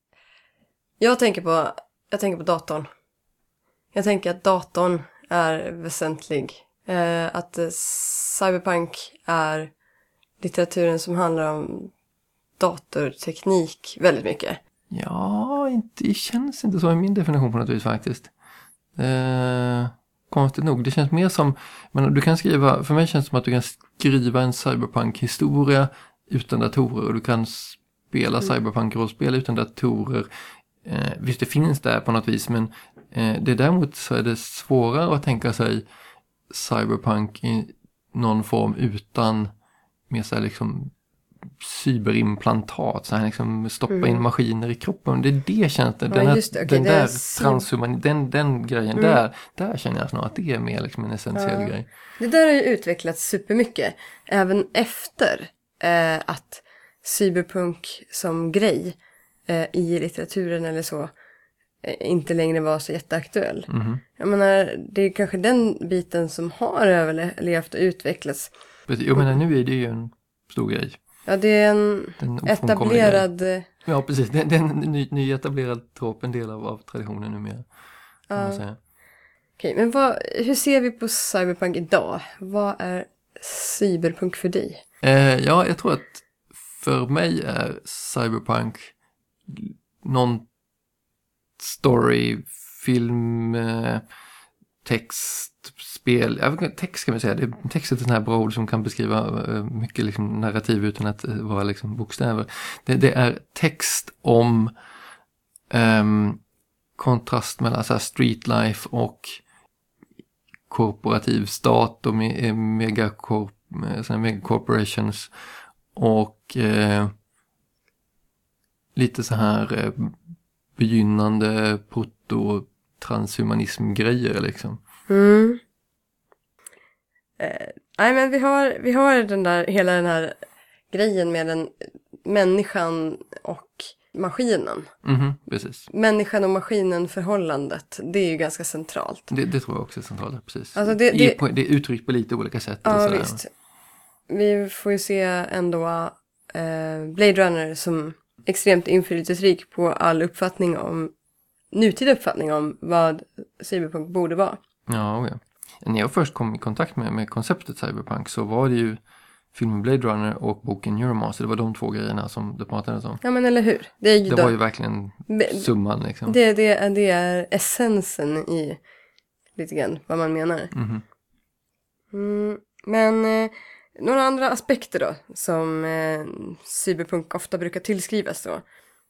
jag tänker på, jag tänker på datorn. Jag tänker att datorn är väsentlig. Eh, att eh, cyberpunk är litteraturen som handlar om datorteknik väldigt mycket. Ja, inte, det känns inte så i min definition på något vis faktiskt. Eh, konstigt nog. Det känns mer som, men du kan skriva, för mig känns det som att du kan skriva en cyberpunk-historia utan datorer. Och du kan spela Mm. cyberpunk-rollspel utan datorer. Eh, visst, det finns där på något vis, men eh, det däremot så är det svårare att tänka sig cyberpunk i någon form utan mer så här liksom cyberimplantat, så här liksom stoppa Mm. in maskiner i kroppen. Det är det känns det. Ja, Den, här, just det. Okej, den det är där cy- transhuman, den, den grejen Mm. där, där känner jag snarare att det är mer liksom en essentiell Ja. grej. Det där har ju utvecklats supermycket. Även efter eh, att cyberpunk som grej eh, i litteraturen eller så eh, inte längre var så jätteaktuell. Mhm. Jag menar, det är kanske den biten som har överlevt och utvecklats. Precis. Jag menar, nu är det ju en stor grej. Ja, det är en Den ofrånkomliga etablerad... grejen. Ja, precis. Det det är en ny, ny etablerad trop, en del av, av traditionen numera. Kan man Ja. säga. Okej, men vad, hur ser vi på cyberpunk idag? Vad är cyberpunk för dig? Eh, ja, jag tror att för mig är cyberpunk någon story, film, eh, text, spel. Jag vet inte, text kan man säga. Det, text är ett sånt här bra ord som kan beskriva eh, mycket liksom narrativ utan att eh, vara liksom bokstäver. Det, det är text om ehm, kontrast mellan så här street life och korporativ stat och me, eh, megacorp, eh, såna här megacorporations och eh, lite så här eh, begynnande proto-transhumanism-grejer liksom. Mm. Eh, nej, men vi har, vi har den där, hela den här grejen med den människan och maskinen. Mhm, precis. Människan och maskinen förhållandet, det är ju ganska centralt. Det, det tror jag också är centralt, precis. Alltså det- I, det- på, det är uttryckt på lite olika sätt. och Ja, sådär. visst. Vi får ju se ändå eh, Blade Runner som extremt inflytelserik på all uppfattning om, nutida uppfattning om vad cyberpunk borde vara. Ja, oh ja. När jag först kom i kontakt med, med konceptet cyberpunk så var det ju filmen Blade Runner och boken Neuromancer. Det var de två grejerna som det pratades om. Ja, men eller hur? Det, är ju Det då- var ju verkligen Be- summan liksom. Det, det, det är essensen i lite grann vad man menar. Mhm. Mm, men eh, några andra aspekter då som eh, cyberpunk ofta brukar tillskrivas då.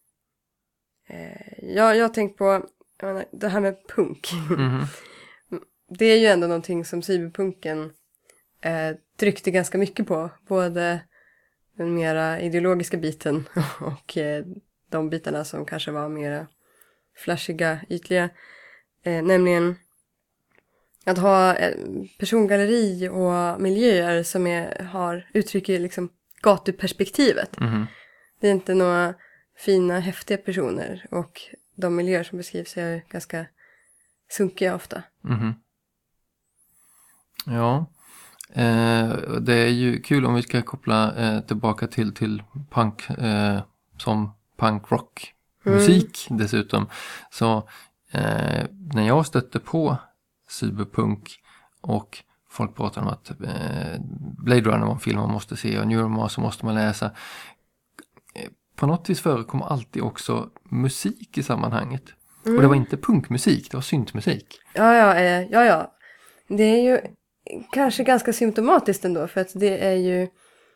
Eh, jag, jag har tänkt på jag menar, det här med punk. Mhm. Det är ju ändå någonting som cyberpunken eh, tryckte ganska mycket på. Både den mera ideologiska biten och eh, de bitarna som kanske var mera flashiga, ytliga. Eh, nämligen att ha eh, persongalleri och miljöer som är, har, uttrycker liksom gatuperspektivet. Mm. Det är inte några fina, häftiga personer och de miljöer som beskrivs är ganska sunkiga ofta. Mm. Ja, eh, det är ju kul om vi ska koppla eh, tillbaka till, till punk eh, som punkrock musik mm. dessutom. Så eh, när jag stötte på cyberpunk och folk pratar om att eh, Blade Runner var en film man måste se och Neuromancer måste man läsa. Eh, på något vis förekommer alltid också musik i sammanhanget. Mm. Och det var inte punkmusik, det var syntmusik. Ja, ja, eh, ja, ja. Det är ju kanske ganska symptomatiskt ändå, för att det är ju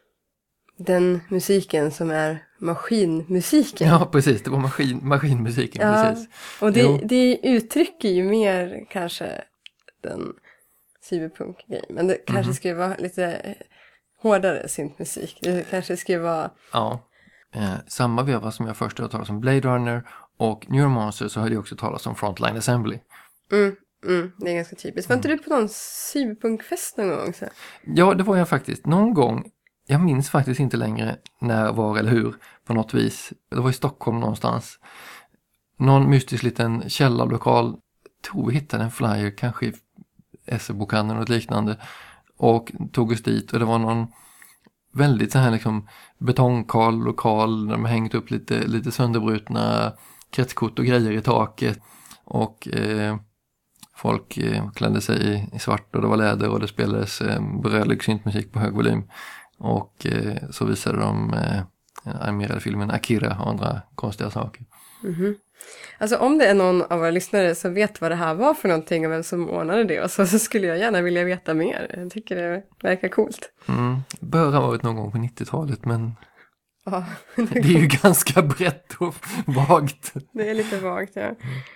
den musiken som är maskinmusiken. Ja, precis. Det var maskin, maskinmusiken, ja, precis. Och det, det uttrycker ju mer kanske den cyberpunk-grejen. Men det kanske mm. skulle vara lite hårdare syntmusik. Det kanske skulle vara... Ja, eh, samma veva som jag först hörde talas om Blade Runner och Neuromancer, så hörde jag också talas om Frontline Assembly. Mm. Mm, det är ganska typiskt. Var inte du på någon cyberpunkfest någon gång? Så? Ja, det var jag faktiskt. Någon gång, jag minns faktiskt inte längre när, var eller hur, på något vis. Det var i Stockholm någonstans. Någon mystisk liten källarlokal. Tror vi hittade en flyer, kanske i S E-bokhandeln och liknande. Och tog oss dit, och det var någon väldigt så här liksom betongkal lokal där de hängt upp lite, lite sönderbrutna kretskort och grejer i taket. Och... Eh, Folk eh, klädde sig i, i svart och det var läder och det spelades eh, brölig syntmusik på hög volym. Och eh, så visade de eh, animerade filmen Akira och andra konstiga saker. Mm-hmm. Alltså om det är någon av våra lyssnare som vet vad det här var för någonting och vem som ordnade det, och så, så skulle jag gärna vilja veta mer. Jag tycker det verkar coolt. Mm. Bör ha varit någon gång på nittiotalet, men ja, det är ju ganska brett och vagt. Det är lite vagt, ja.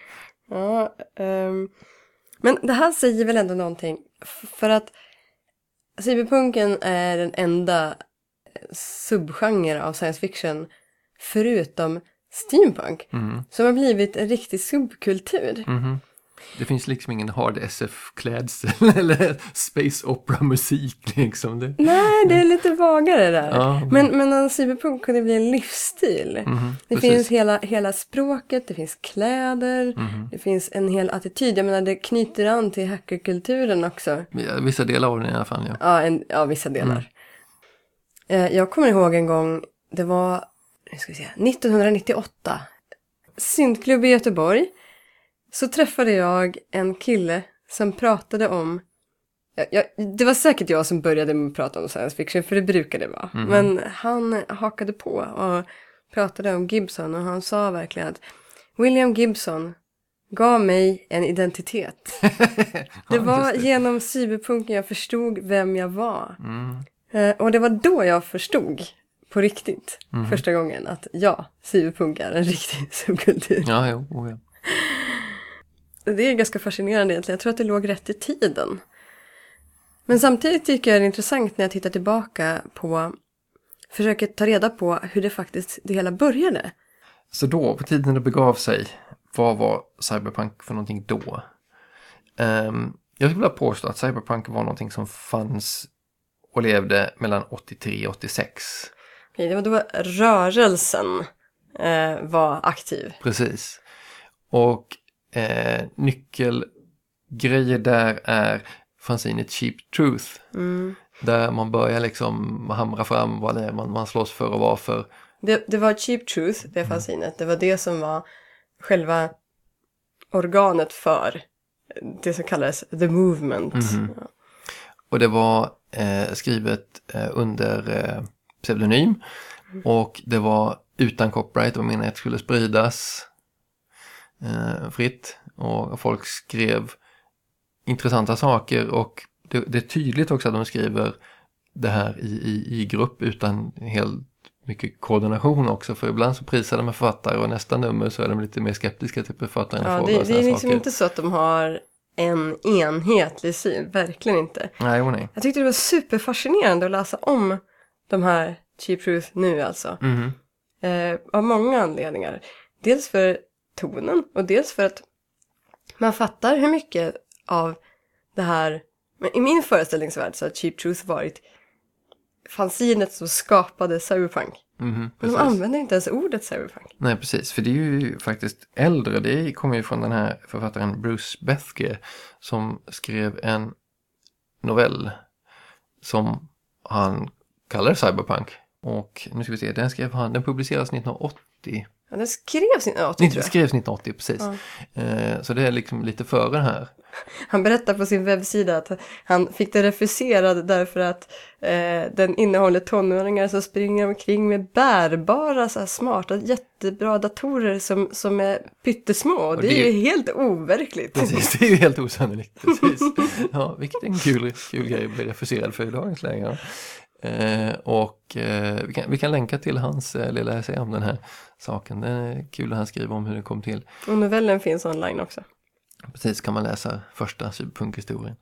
Ja, um... Men det här säger väl ändå någonting, för att cyberpunken är den enda subgenre av science fiction förutom steampunk mm. som har blivit en riktig subkultur. Mm. Det finns liksom ingen hard S F-klädsel eller space opera-musik liksom. Det, Nej, det är lite vagare där. Ja, men men en cyberpunk kunde bli en livsstil. Mm, det precis. finns hela, hela språket, det finns kläder, Mm. det finns en hel attityd. Jag menar, det knyter an till hackerkulturen också. Vissa delar av den i alla fall, ja. Ja, en, ja vissa delar. Mm. Eh, jag kommer ihåg en gång, det var nu ska vi se, nittonhundranittioåtta. Syntklubb i Göteborg. Så träffade jag en kille som pratade om... Ja, ja, det var säkert jag som började med att prata om science fiction, för det brukade vara. Mm. Men han hakade på och pratade om Gibson, och han sa verkligen att William Gibson gav mig en identitet. Det var genom cyberpunken jag förstod vem jag var. Mm. Eh, och det var då jag förstod på riktigt Mm. första gången att ja, cyberpunk är en riktig subkultur. Ja, jo, oh, ja. Det är ganska fascinerande egentligen. Jag tror att det låg rätt i tiden. Men samtidigt tycker jag det är intressant när jag tittar tillbaka på, försöker ta reda på hur det faktiskt det hela började. Så då, på tiden det begav sig, vad var cyberpunk för någonting då? Um, jag skulle vilja påstå att cyberpunk var någonting som fanns och levde mellan åttiotre och åttiosex. Okej, det var då rörelsen eh, var aktiv. Precis. Och eh, nyckelgrejer där är fanzinet Cheap Truth. Mm. Där man börjar liksom hamra fram vad det är man, man slåss för och varför. Det, det var Cheap Truth, det fanzinet. Det var det som var själva organet för det som kallades The Movement. Mm-hmm. Ja. Och det var eh, skrivet eh, under eh, pseudonym. Mm. Och det var utan copyright, och meningen att det skulle spridas eh, fritt. Och folk skrev intressanta saker, och det, det är tydligt också att de skriver det här i, i, i grupp utan helt mycket koordination också, för ibland så prisar de med författare och nästa nummer så är de lite mer skeptiska till författaren. Ja, det, det är liksom saker. Inte så att de har en enhetlig syn, verkligen inte. Nej, oh nej. Jag tyckte det var superfascinerande att läsa om de här Cheap Truth nu alltså. Mm. Eh, av många anledningar. Dels för tonen och dels för att man fattar hur mycket av det här, men i min föreställningsvärld så har Cheap Truth varit fanzinet som skapade cyberpunk. Mm, de använder inte ens ordet cyberpunk. Nej, precis. För det är ju faktiskt äldre. Det kommer ju från den här författaren Bruce Bethke som skrev en novell som han kallade cyberpunk. Och nu ska vi se, den skrev han, den publicerades nittonhundraåttio. Ja, den skrevs nittonhundraåttio, tror jag. skrevs nittonhundraåttio, precis. Ja. Eh, så det är liksom lite före den här. Han berättar på sin webbsida att han fick det refuserad därför att eh, den innehåller tonåringar som springer omkring med bärbara, så här smarta, jättebra datorer som, som är pyttesmå. Och det, det är ju helt overkligt. Precis, det är ju helt osannolikt. Precis. Ja, vilket är en kul, kul grej att bli refuserad för i dagens läge. Eh, och eh, vi, kan, vi kan länka till hans eh, lilla essay om den här saken. Det är kul att han skriver om hur det kom till. Och novellen finns online också. Precis, kan man läsa första cyberpunk-historien.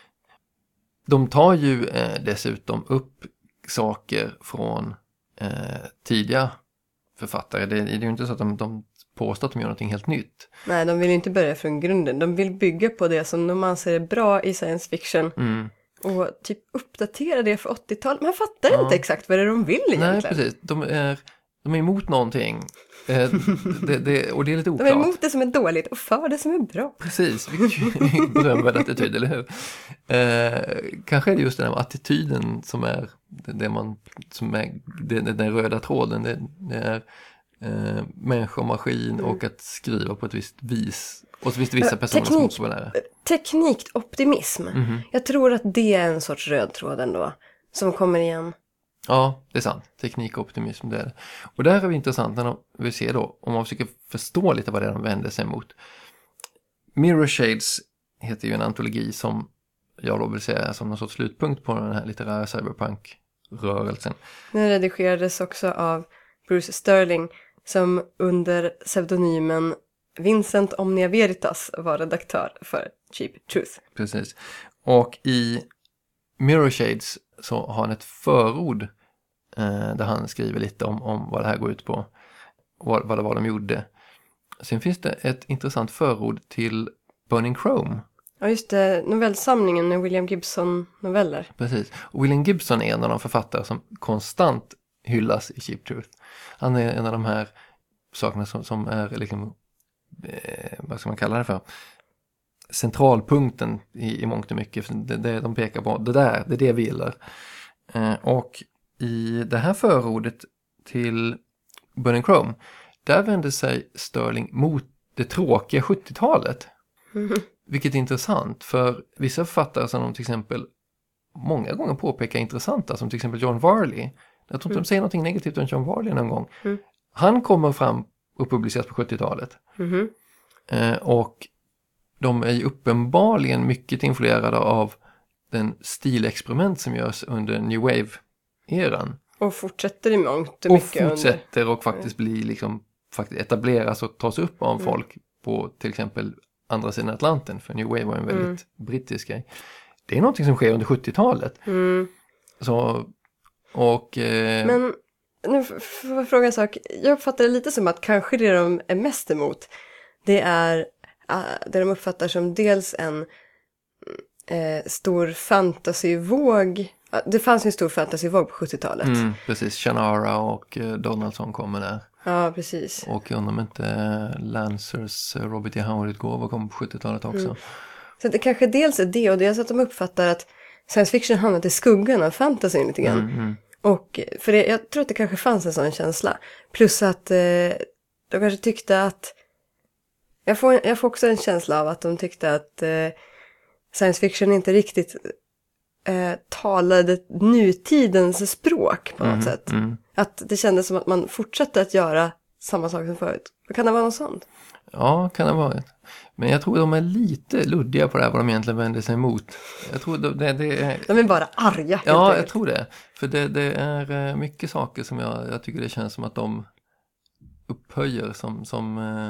De tar ju eh, dessutom upp saker från eh, tidiga författare. Det, det är ju inte så att de, de påstår att de gör någonting helt nytt. Nej, de vill inte börja från grunden. De vill bygga på det som de anser är bra i science fiction. Mm. Och typ uppdatera det för åttiotalet. Man fattar ja. inte exakt vad det är de vill egentligen. Nej, precis. De är, de är emot någonting. Eh, det, det, och det är lite oklart. De är emot det som är dåligt och för det som är bra. Precis, vilken berömvärd attityd, eller hur? Eh, kanske är det just den här attityden som är det, det man, som är det, den röda tråden. Det, det är eh, människa och maskin mm. och att skriva på ett visst vis. Och så finns det vissa personer Teknik, som är teknikoptimism. Mm-hmm. Jag tror att det är en sorts röd tråd ändå som kommer igen. Ja, det är sant. Teknikoptimism, det är det. Och där är det intressant när vi ser då, om man försöker förstå lite vad det är de vänder sig mot. Mirror Shades heter ju en antologi som jag då vill säga som någon sorts slutpunkt på den här litterära cyberpunk-rörelsen. Den redigerades också av Bruce Sterling som under pseudonymen Vincent Omnia Veritas var redaktör för Cheap Truth. Precis. Och i Mirror Shades så har han ett förord eh, där han skriver lite om, om vad det här går ut på. Vad, vad det var de gjorde. Sen finns det ett intressant förord till Burning Chrome. Ja, just det. Novellsamlingen med William Gibson-noveller. Precis. Och William Gibson är en av de författare som konstant hyllas i Cheap Truth. Han är en av de här sakerna som, som är liksom, eh, vad ska man kalla det för? Centralpunkten i, i mångt och mycket. Det, det de pekar på, det där, det är det vi gillar. Eh, och i det här förordet till Burning Chrome, där vänder sig Sterling mot det tråkiga sjuttiotalet. Mm. Vilket är intressant, för vissa författare som de till exempel många gånger påpekar intressanta, som till exempel John Varley. Jag tror inte mm. de säger någonting negativt om John Varley någon gång. Mm. Han kommer fram och publiceras på sjuttiotalet. Mm. Eh, och de är ju uppenbarligen mycket influerade av den stilexperiment som görs under New Wave-eran. Och fortsätter i mångt och mycket. Och fortsätter under. Och faktiskt blir liksom, faktiskt etableras och tas upp av mm. folk på till exempel andra sidan Atlanten. För New Wave var en väldigt mm. brittisk grej. Det är någonting som sker under sjuttiotalet. Mm. Så, och... Eh, Men nu får jag fråga en sak. Jag uppfattar det lite som att kanske det de är mest emot, det är det de uppfattar som dels en eh, stor fantasyvåg. Det fanns ju en stor fantasyvåg på sjuttiotalet. Mm, precis, Shannara och eh, Donaldson kommer där. Ja, precis. Och om de inte eh, Lancers, eh, Robert E. Howard-gåva kom på sjuttiotalet också. Mm. Så det kanske dels är det, och dels att de uppfattar att science fiction hamnat i skuggan av fantasy lite grann. Mm, mm. Och för det, jag tror att det kanske fanns en sån känsla. Plus att eh, de kanske tyckte att Jag får, jag får också en känsla av att de tyckte att eh, science fiction inte riktigt eh, talade nutidens språk på något mm, sätt. Mm. Att det kändes som att man fortsatte att göra samma sak som förut. Kan det vara något sånt? Ja, kan det vara. Men jag tror de är lite luddiga på det här, vad de egentligen vänder sig emot. Jag tror det, det är... De är bara arga. Ja, enkelt. Jag tror det. För det, det är mycket saker som jag, jag tycker det känns som att de upphöjer som... som eh,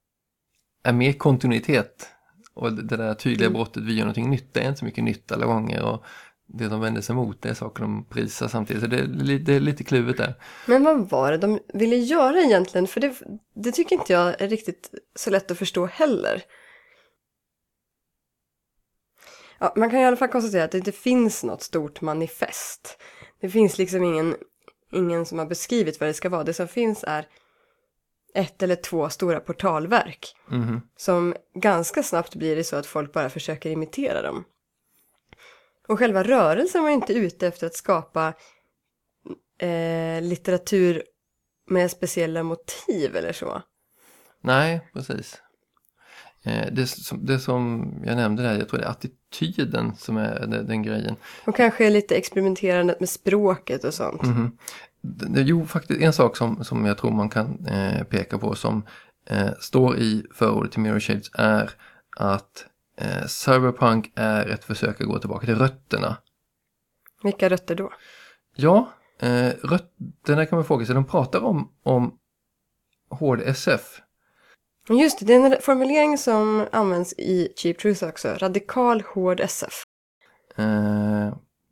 är mer kontinuitet, och det där tydliga brottet, vi gör någonting nytt, det är inte så mycket nytt alla gånger, och det de vänder sig mot, det är saker de prisar samtidigt, så det är, det är lite kluvet där. Men vad var det de ville göra egentligen? För det, det tycker inte jag är riktigt så lätt att förstå heller. Ja, man kan i alla fall konstatera att det inte finns något stort manifest. Det finns liksom ingen, ingen som har beskrivit vad det ska vara. Det som finns är ett eller två stora portalverk. Mm. Som ganska snabbt blir det så att folk bara försöker imitera dem. Och själva rörelsen var inte ute efter att skapa eh, litteratur med speciella motiv eller så. Nej, precis. Eh, det, som, det som jag nämnde där, jag tror det är attityden som är den, den grejen. Och kanske lite experimenterandet med språket och sånt. Mm. Det, jo, faktiskt en sak som, som jag tror man kan eh, peka på som eh, står i förordet till Mirror Shades är att eh, cyberpunk är ett försök att gå tillbaka till rötterna. Vilka rötter då? Ja, eh, rötterna kan man fråga sig. De pratar om, om hård S F. Just det, det är en formulering som används i Cheap Truth också. Radikal hård S F. Eh,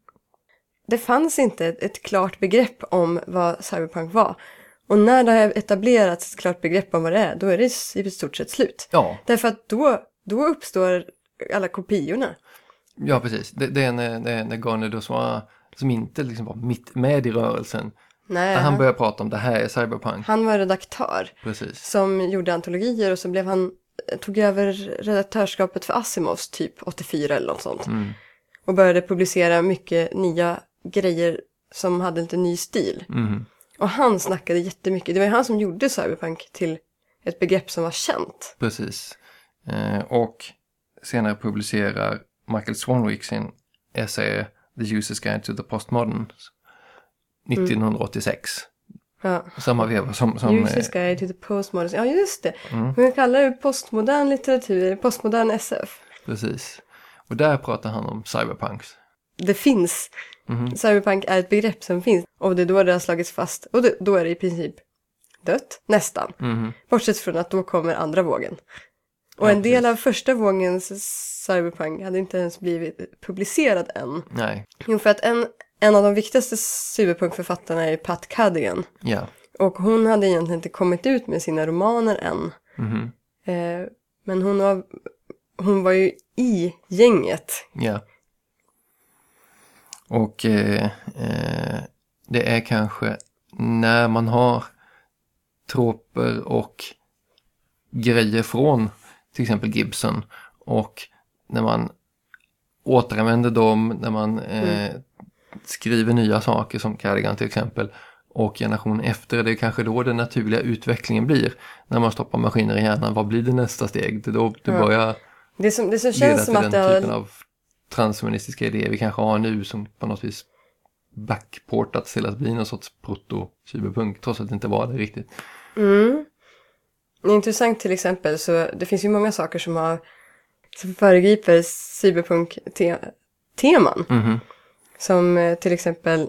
Det fanns inte ett, ett klart begrepp om vad cyberpunk var. Och när det har etablerats ett klart begrepp om vad det är, då är det i stort sett slut. ja, Därför att då, då uppstår alla kopiorna. ja, precis. Det, det är när, det är när Garner Dozois som inte liksom var mitt med i rörelsen. Nej, När han började prata om det här är cyberpunk. han var redaktör Precis. som gjorde antologier och så blev han, tog över redaktörskapet för Asimovs typ åttiofyra eller något sånt. Mm. Och började publicera mycket nya grejer som hade lite ny stil. Mm. Och han snackade jättemycket. Det var han som gjorde cyberpunk till ett begrepp som var känt. Precis. Eh, och senare publicerar Michael Swanwick sin essä The User's Guide to the Postmoderns nittonhundraåttiosex. Ja. Samma veva som... som User's Guide to the Postmoderns. Ja, just det. Mm. Man kallar det postmodern litteratur, postmodern S F. Precis. Och där pratar han om cyberpunks. Det finns. Mm. Cyberpunk är ett begrepp som finns. Och det är då det har slagits fast. Och det, då är det i princip dött. Nästan. Mm. Bortsett från att då kommer andra vågen. Och Ja, en del precis. av första vågens cyberpunk hade inte ens blivit publicerad än. Nej. Jo, för att en, en av de viktigaste cyberpunkförfattarna är Pat Cadigan. Ja. Och hon hade egentligen inte kommit ut med sina romaner än. Mm. Eh, men hon var, hon var ju i gänget. Ja. Och eh, eh, det är kanske när man har troper och grejer från till exempel Gibson och när man återanvänder dem, när man eh, mm. skriver nya saker som Cadigan till exempel och generationen efter, det är kanske då den naturliga utvecklingen blir när man stoppar maskiner i hjärnan. Vad blir det nästa steg? Det är då det ja. börjar det som, det som leda känns till som den att det har... typen av transfeministiska idéer vi kanske har nu som på något vis backportats till att bli någon sorts proto-cyberpunk trots att det inte var det riktigt. Mm. Det är intressant till exempel, så det finns ju många saker som har som föregriper cyberpunk-teman. Mm-hmm. Som eh, till exempel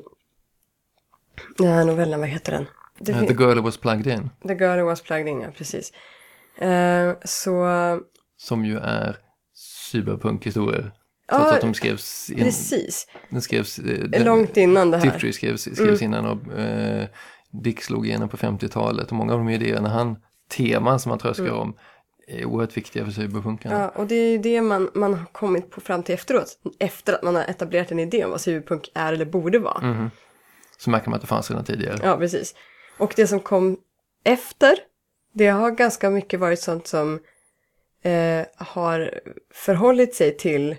den här novellen, vad heter den? Det Uh, fin- The Girl Who Was Plugged In. The Girl Who Was Plugged In, ja precis. Eh, så... Som ju är cyberpunk-historier. Trots Ja, att de skrevs... In, precis. den skrevs... Eh, Långt innan det här. Tiptree skrevs, skrevs mm. innan och eh, Dick slog igenom på femtiotalet. Och många av de idéerna han... Teman som man tröskar mm. om är oerhört viktiga för cyberpunkarna. Ja, och det är ju det man, man har kommit på fram till efteråt. Efter att man har etablerat en idé om vad cyberpunk är eller borde vara. Mm. Så märker man att det fanns redan tidigare. Ja, precis. Och det som kom efter, det har ganska mycket varit sånt som eh, har förhållit sig till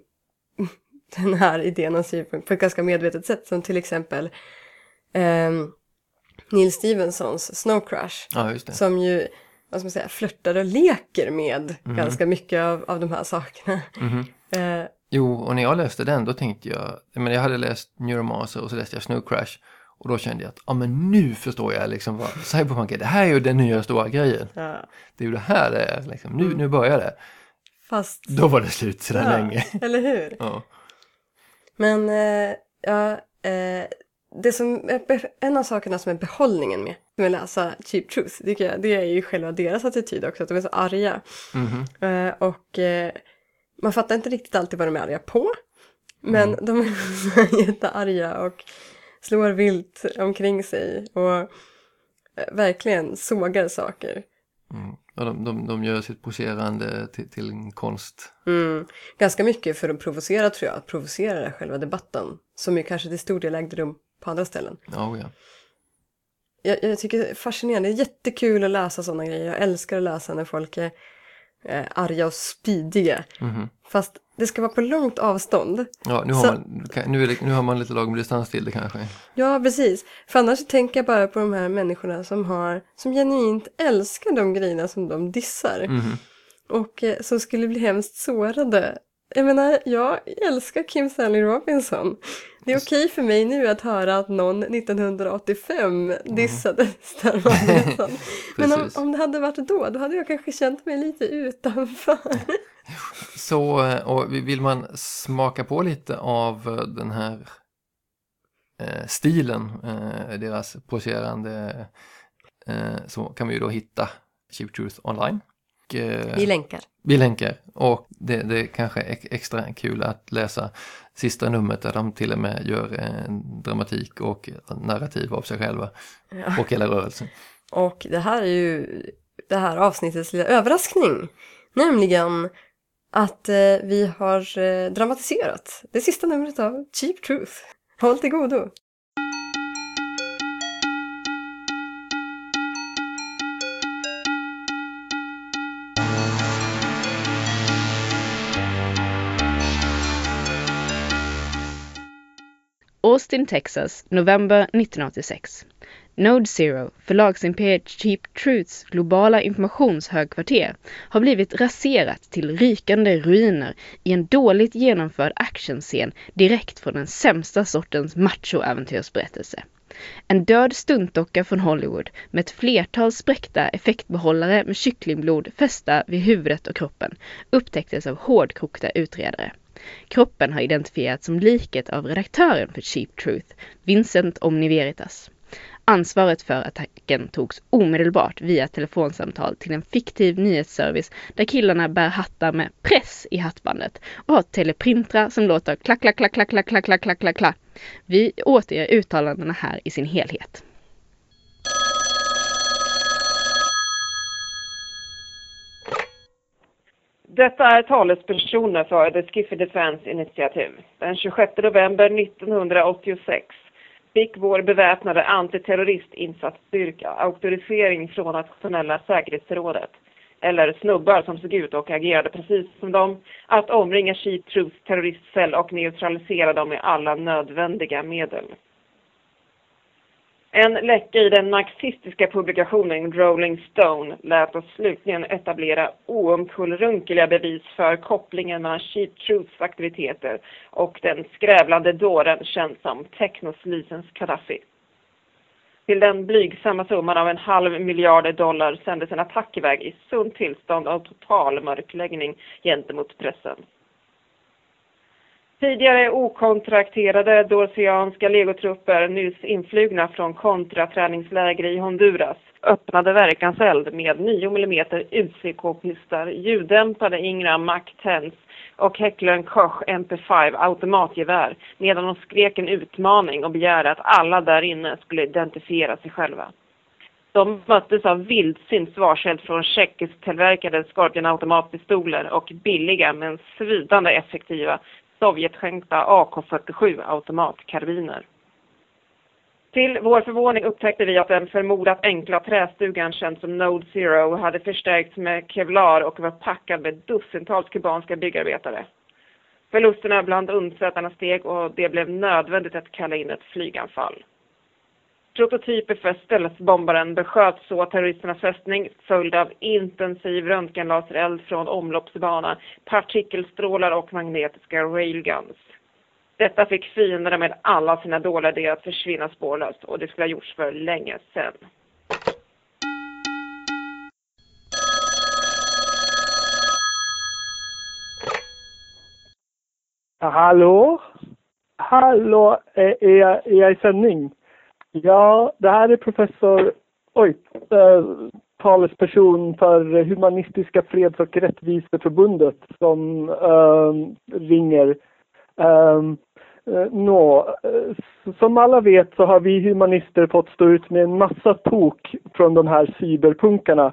den här idén om cyberpunk på ett ganska medvetet sätt. Som till exempel eh, Neil Stephensons Snow Crash. Ja, just det. Som ju, vad ska man säga, flörtar och leker med mm. ganska mycket av, av de här sakerna. Mm. Eh, jo, och när jag läste den då tänkte jag, men jag hade läst Neuromancer och så läste jag Snow Crash. Och då kände jag att, ja men nu förstår jag liksom vad cyberpunk är. Det här är ju den nya stora grejen. ja. Det är ju det här det är. Liksom. Nu, nu börjar det. Fast... Då var det slut sedan ja, länge. Eller hur? Ja. Men, eh, ja, eh, det som är be- en av sakerna som är behållningen med med att läsa Cheap Truth, det, jag, det är ju själva deras attityd också, att de är så arga. Mm-hmm. Eh, och eh, man fattar inte riktigt alltid vad de är arga på. Men mm. de är jättearga och slår vilt omkring sig och eh, verkligen sågar saker. Mm. Ja, de, de, de gör sitt poserande till, till en konst. Mm. Ganska mycket för att provocera, tror jag. Att provocera själva debatten. Som ju kanske till stor del ägde rum på andra ställen. Ja, ja. Jag, jag tycker det är fascinerande. Det är jättekul att läsa sådana grejer. Jag älskar att läsa när folk är eh, arga och spidiga. Mm-hmm. Fast det ska vara på långt avstånd. Ja, nu har, så, man, nu, är det, nu har man lite lagom distans till det kanske. Ja, precis. För annars tänker jag bara på de här människorna som har, som genuint älskar de grejerna som de dissar. Mm-hmm. Och eh, som skulle bli hemskt sårade. Jag menar, jag älskar Kim Stanley Robinson. Det är okej för mig nu att höra att någon nittonhundraåttiofem dissade mm. Stan Robinson. Men om, om det hade varit då, då hade jag kanske känt mig lite utanför. Så, och vill man smaka på lite av den här eh, stilen, eh, deras poserande, eh, så kan vi ju då hitta Cheap Truth online. Och, eh, vi länkar. Vi länkar. Och det, det är kanske extra kul att läsa sista numret där de till och med gör en dramatik och narrativ av sig själva. Ja. Och hela rörelsen. Och det här är ju det här avsnittets lilla överraskning. Nämligen att eh, vi har eh, dramatiserat det sista numret av Cheap Truth. Håll till godo! Austin, Texas, november nittonhundraåttiosex. Node Zero, förlagsimperiet Cheap Truths globala informationshögkvarter, har blivit raserat till rykande ruiner i en dåligt genomförd actionscen direkt från den sämsta sortens macho-äventyrsberättelse. En död stuntdocka från Hollywood med ett flertal spräckta effektbehållare med kycklingblod fästa vid huvudet och kroppen upptäcktes av hårdkokta utredare. Kroppen har identifierats som liket av redaktören för Cheap Truth, Vincent Omniveritas. Ansvaret för attacken togs omedelbart via telefonsamtal till en fiktiv nyhetsservice där killarna bär hattar med press i hattbandet och har teleprintrar som låter klack, klack, klack, klack, klack, klack, klack, klack, klack, klack. Vi återger uttalandena här i sin helhet. Detta är talespersoner för The Skiffy Defense Initiative. Den tjugosjätte november nittonhundraåttiosex fick vår beväpnade antiterroristinsatsstyrka auktorisering från Nationella säkerhetsrådet, eller snubbar som såg ut och agerade precis som dem, att omringa Cheap Truths terroristcell och neutralisera dem med alla nödvändiga medel. En läcka i den marxistiska publikationen Rolling Stone lät oss slutligen etablera oomkullrunkeliga bevis för kopplingen mellan Cheap Truths aktiviteter och den skrävlande dåren känd som Technoslisens Gaddafi. Till den blygsamma summan av en halv miljard dollar sändes en attack iväg i sunt tillstånd av total mörkläggning gentemot pressen. Tidigare okontrakterade dorsianska legotrupper nyss influgna från kontraträningsläger i Honduras öppnade verkanseld med nio millimeter U C K-pistar, ljuddämpade Ingram Mac tio och Heckler Koch M P fem automatgevär medan de skrek en utmaning och begärde att alla där inne skulle identifiera sig själva. De möttes av vildsint svarseld från tjeckiskt tillverkade Scorpion automatpistoler och billiga men svidande effektiva Sovjetskänkta A K fyrtiosju automatkarbiner. Till vår förvåning upptäckte vi att den förmodat enkla trästugan känd som Node Zero hade förstärkts med kevlar och var packad med dussintals kubanska byggarbetare. Förlusterna bland undsättarna steg och det blev nödvändigt att kalla in ett flyganfall. Prototyper för stealthbombaren besköt så terroristernas fästning följd av intensiv röntgenlasereld från omloppsbana, partikelstrålar och magnetiska railguns. Detta fick fienderna med alla sina dåliga idéer att försvinna spårlöst och det skulle ha gjorts för länge sedan. Hallå? Hallå, är jag, är jag i sändning? Ja, det här är professor, oj, äh, talesperson för Humanistiska freds- och rättviseförbundet som äh, ringer. Äh, nå, äh, som alla vet så har vi humanister fått stå ut med en massa tok från de här cyberpunkarna.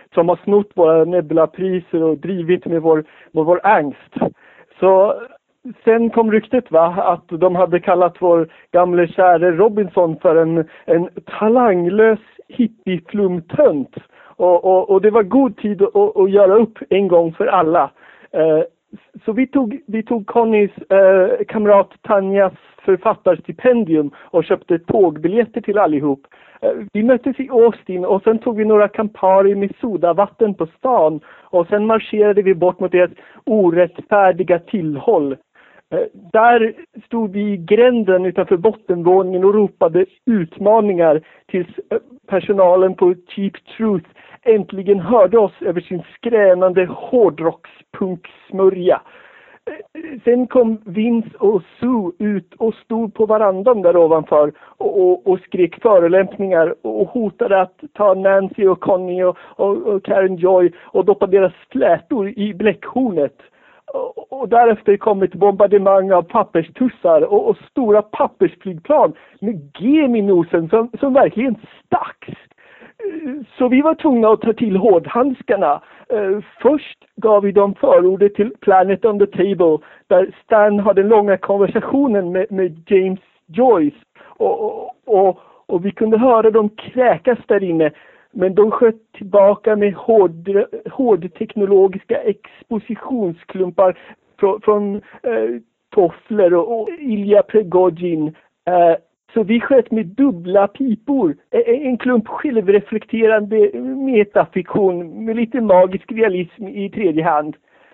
som har snott våra Nebula-priser och drivit med vår, med vår angst. Så sen kom ryktet va, att de hade kallat vår gamle käre Robinson för en, en talanglös hippieflumtönt. Och, och, och det var god tid att, att göra upp en gång för alla. Eh, så vi tog, vi tog Connys eh, kamrat Tanjas författarstipendium och köpte tågbiljetter till allihop. Eh, vi möttes i Austin och sen tog vi några Campari med sodavatten på stan. Och sen marscherade vi bort mot deras orättfärdiga tillhåll. Eh, där stod vi i gränden utanför bottenvåningen och ropade utmaningar tills eh, personalen på Cheap Truth äntligen hörde oss över sin skränande hårdrockspunksmörja. Sen kom Vince och Sue ut och stod på varandan där ovanför och, och, och skrek förolämpningar och hotade att ta Nancy och Connie och, och, och Karen Joy och doppa deras flätor i bläckhornet. Och, och därefter kom ett bombardemang av papperstussar och, och stora pappersflygplan med gem i nosen som, som verkligen stacks. Så vi var tvungna att ta till hårdhandskarna. Uh, först gav vi dem förordet till Planet on the Table där Stan hade långa konversationen med, med James Joyce och, och, och, och vi kunde höra dem kräkas där inne, men de sköt tillbaka med hård, hårdteknologiska expositionsklumpar från, från uh, toffler och, och Ilja Prigozhin. Uh, Så vi sköt med dubbla pipor, en klump självreflekterande metafiktion med lite magisk realism i tredje hand.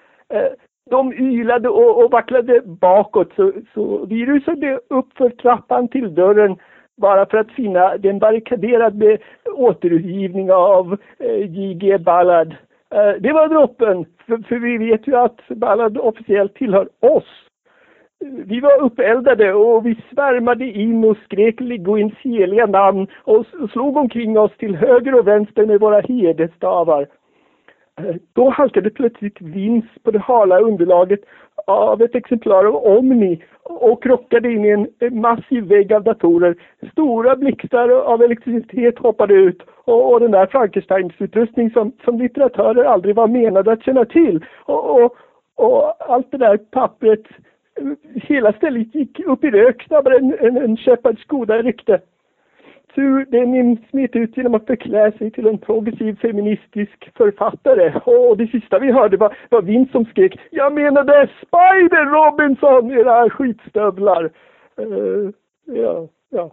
De ylade och, och vacklade bakåt så, så vi rusade upp för trappan till dörren bara för att finna den barrikaderad med återutgivning av J G Ballard. Det var droppen, för, för vi vet ju att Ballard officiellt tillhör oss. Vi var uppeldade och vi svärmade in och skrek Ligguins heliga namn och slog omkring oss till höger och vänster med våra hederstavar. Då halkade plötsligt Vince på det hala underlaget av ett exemplar av Omni och krockade in i en massiv vägg av datorer. Stora blixtar av elektricitet hoppade ut och, och den där Frankensteins-utrustning som, som litteratörer aldrig var menade att känna till. Och, och, och allt det där pappret, hela stället gick upp i rök snabbare än en, en Shepherds goda rykte. Så den smet ut genom att förklä sig till en progressiv feministisk författare. Och det sista vi hörde var, var Vince som skrek: "Jag menade Spider Robinson, era skitstövlar!" Uh, ja, ja.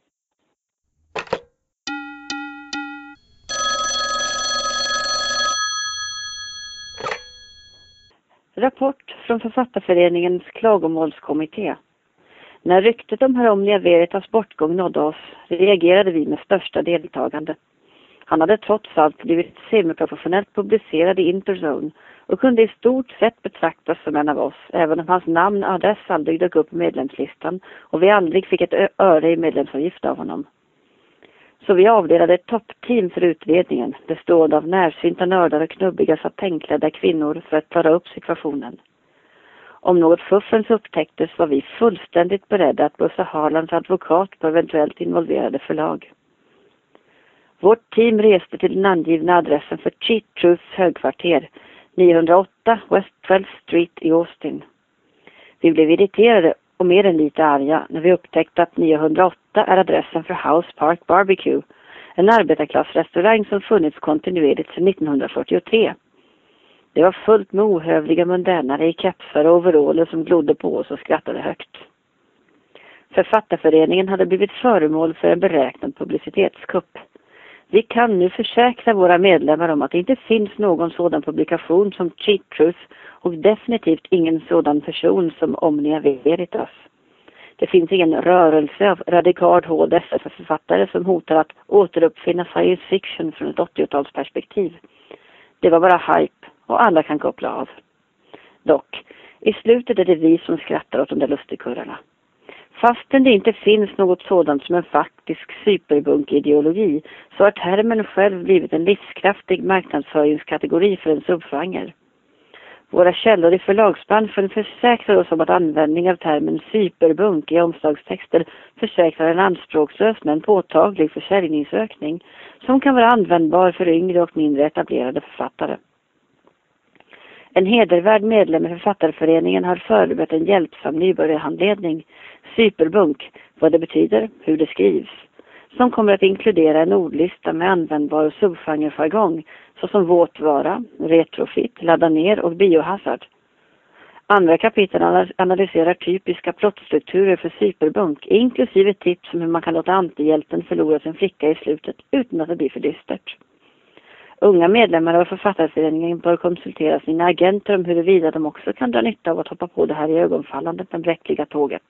Rapport från Författarföreningens klagomålskommitté. När ryktet om Omnia Veritas bortgång nådde oss reagerade vi med största deltagande. Han hade trots allt blivit semiprofessionellt publicerad i Interzone och kunde i stort sett betraktas som en av oss, även om hans namn och adress aldrig dök upp i medlemslistan och vi aldrig fick ett öre i medlemsavgift av honom. Så vi avdelade ett toppteam för utredningen, bestående av närsynta nördar och knubbiga satänklädda kvinnor för att klara upp situationen. Om något fuffens upptäcktes var vi fullständigt beredda att bussa Harlands advokat på eventuellt involverade förlag. Vårt team reste till den angivna adressen för Cheap Truths högkvarter, niohundraåtta West twelfth Street i Austin. Vi blev irriterade och mer än lite arga när vi upptäckte att niohundraåtta är adressen för House Park Barbecue, en arbetarklassrestaurang som funnits kontinuerligt sedan nittonhundrafyrtiotre. Det var fullt med ohövliga mundänare i kepsar och overaller som glodde på oss och skrattade högt. Författarföreningen hade blivit föremål för en beräknad publicitetskupp. Vi kan nu försäkra våra medlemmar om att det inte finns någon sådan publikation som Cheap Truth och definitivt ingen sådan person som Omnia Veritas. Det finns ingen rörelse av radikalt H D S för författare som hotar att återuppfinna science fiction från ett åttiotalsperspektiv. Det var bara hype och alla kan koppla av. Dock, i slutet är det vi som skrattar åt de där lustigkurrarna. Fastän det inte finns något sådant som en faktisk superbunk-ideologi så har termen själv blivit en livskraftig marknadsföringskategori för en subgenre. Våra källor i förlagsbranschen försäkrar oss om att användning av termen cyberbunk i omslagstexter försäkrar en anspråkslös men påtaglig försäljningsökning som kan vara användbar för yngre och mindre etablerade författare. En hedervärd medlem i Författarföreningen har förberett en hjälpsam nybörjarhandledning, Cyberbunk, vad det betyder, hur det skrivs, som kommer att inkludera en ordlista med användbar subgenrejargong såsom våtvara, retrofit, ladda ner och biohazard. Andra kapitel analyserar typiska plottstrukturer för cyberbunk, inklusive tips om hur man kan låta antihjälten förlora sin flicka i slutet utan att det blir för dystert. Unga medlemmar av Författarföreningen bör konsultera sina agenter om huruvida de också kan dra nytta av att hoppa på det här i ögonfallandet men bräckliga tåget.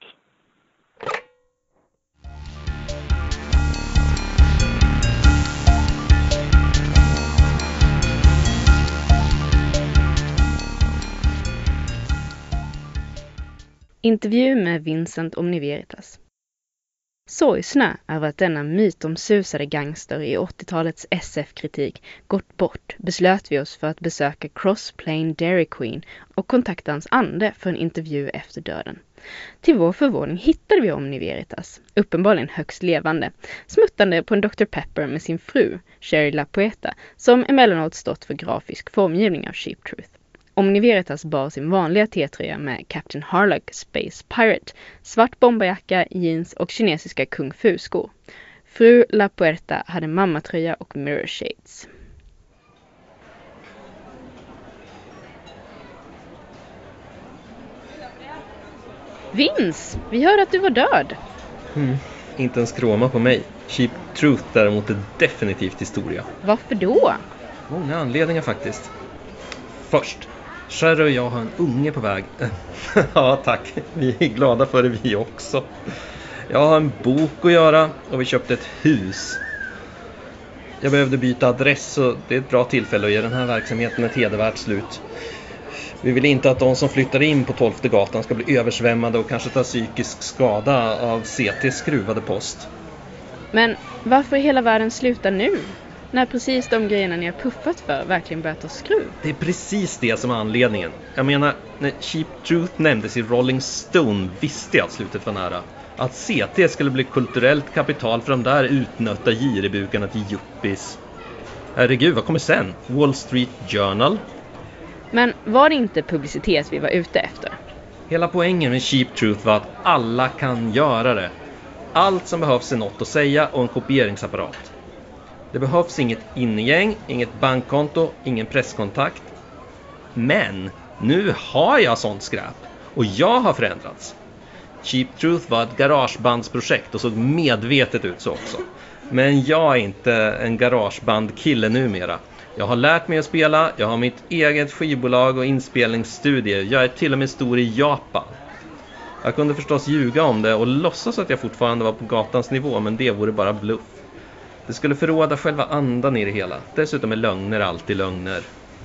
Intervju med Vincent Omni Veritas. Sorgsna över att denna mytomsusade gangster i åttiotalets S F-kritik gått bort beslöt vi oss för att besöka Cross Plain Dairy Queen och kontakta hans ande för en intervju efter döden. Till vår förvåning hittade vi Omni Veritas, uppenbarligen högst levande, smuttande på en doktor Pepper med sin fru, Sherry LaPoeta, som emellanåt stått för grafisk formgivning av Cheap Truth. Omni Veritas bar sin vanliga T-tröja med Captain Harlock Space Pirate, svart bomberjacka, jeans och kinesiska kung fu-skor. Fru La Puerta hade mammatröja och mirror shades. Vince, vi hörde att du var död. Mm, inte en skråma på mig. Cheap Truth däremot är definitivt historia. Varför då? Många anledningar faktiskt. Först, Sherry och jag har en unge på väg. Ja tack, vi är glada för det vi också. Jag har en bok att göra och vi köpte ett hus. Jag behövde byta adress och det är ett bra tillfälle att ge den här verksamheten ett hedervärt slut. Vi vill inte att de som flyttar in på tolfte gatan ska bli översvämmade och kanske ta psykisk skada av C T:s skruvade post. Men varför i hela världen sluta nu? När precis de grejerna ni har puffat för verkligen börjat ta skruv. Det är precis det som är anledningen. Jag menar, när Cheap Truth nämndes i Rolling Stone visste jag att slutet var nära. Att C T skulle bli kulturellt kapital för de där utnötta giribukarna till yuppies. Herregud, vad kommer sen? Wall Street Journal? Men var det inte publicitet vi var ute efter? Hela poängen med Cheap Truth var att alla kan göra det. Allt som behövs är något att säga och en kopieringsapparat. Det behövs inget innegäng, inget bankkonto, ingen presskontakt. Men nu har jag sånt skräp och jag har förändrats. Cheap Truth var ett garagebandsprojekt och såg medvetet ut så också. Men jag är inte en garagebandkille numera. Jag har lärt mig att spela, jag har mitt eget skivbolag och inspelningsstudier. Jag är till och med stor i Japan. Jag kunde förstås ljuga om det och låtsas att jag fortfarande var på gatans nivå, men det vore bara bluff. Det skulle förråda själva andan i det hela. Dessutom är lögner alltid lögner.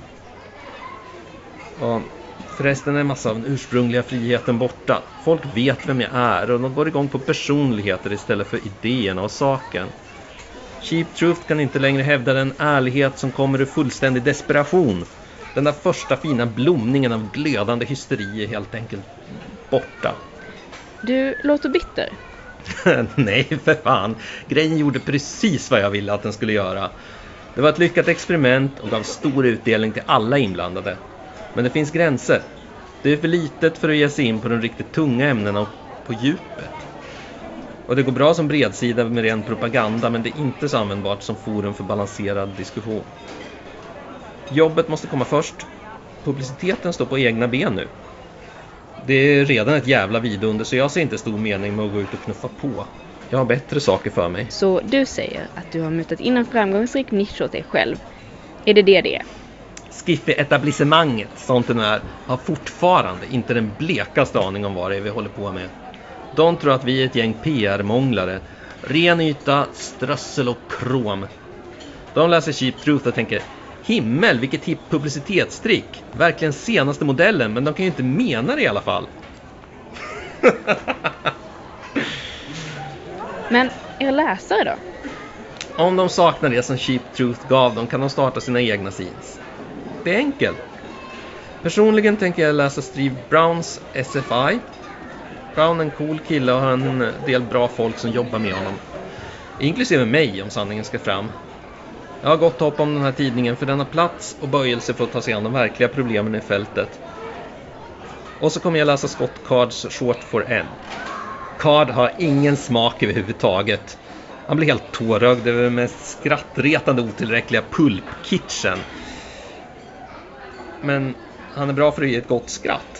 Och förresten är en massa av den ursprungliga friheten borta. Folk vet vem jag är och de går igång på personligheter istället för idéerna och saken. Cheap Truth kan inte längre hävda den ärlighet som kommer ur fullständig desperation. Den där första fina blomningen av glödande hysteri är helt enkelt borta. Du låter bitter. Nej, för fan. Grejen gjorde precis vad jag ville att den skulle göra. Det var ett lyckat experiment och gav stor utdelning till alla inblandade. Men det finns gränser. Det är för litet för att ge sig in på de riktigt tunga ämnena och på djupet. Och det går bra som bredsida med ren propaganda, men det är inte så användbart som forum för balanserad diskussion. Jobbet måste komma först. Publiciteten står på egna ben nu. Det är redan ett jävla vidunder så jag ser inte stor mening med att gå ut och knuffa på. Jag har bättre saker för mig. Så du säger att du har mutat in en framgångsrik nisch åt dig själv. Är det det det är? Skiffe-etablissemanget, sånt den är, har fortfarande inte den blekaste aning om vad det är vi håller på med. De tror att vi är ett gäng P R-månglare. Ren yta, strössel och krom. De läser Cheap Truth och tänker, himmel, vilket hipp publicitetstrick. Verkligen senaste modellen, men de kan ju inte mena det i alla fall. Men er läsare då? Om de saknar det som Cheap Truth gav dem kan de starta sina egna scenes. Det är enkelt. Personligen tänker jag läsa Steve Browns S F I. Brown är en cool kille och har en del bra folk som jobbar med honom. Inklusive mig om sanningen ska fram. Jag har gott hopp om den här tidningen för den har plats och böjelse för att ta sig an de verkliga problemen i fältet. Och så kommer jag läsa Scott Cards Short for N. Card har ingen smak överhuvudtaget. Han blir helt tårögd över den mest skrattretande otillräckliga pulpkitchen. Men han är bra för att ge ett gott skratt.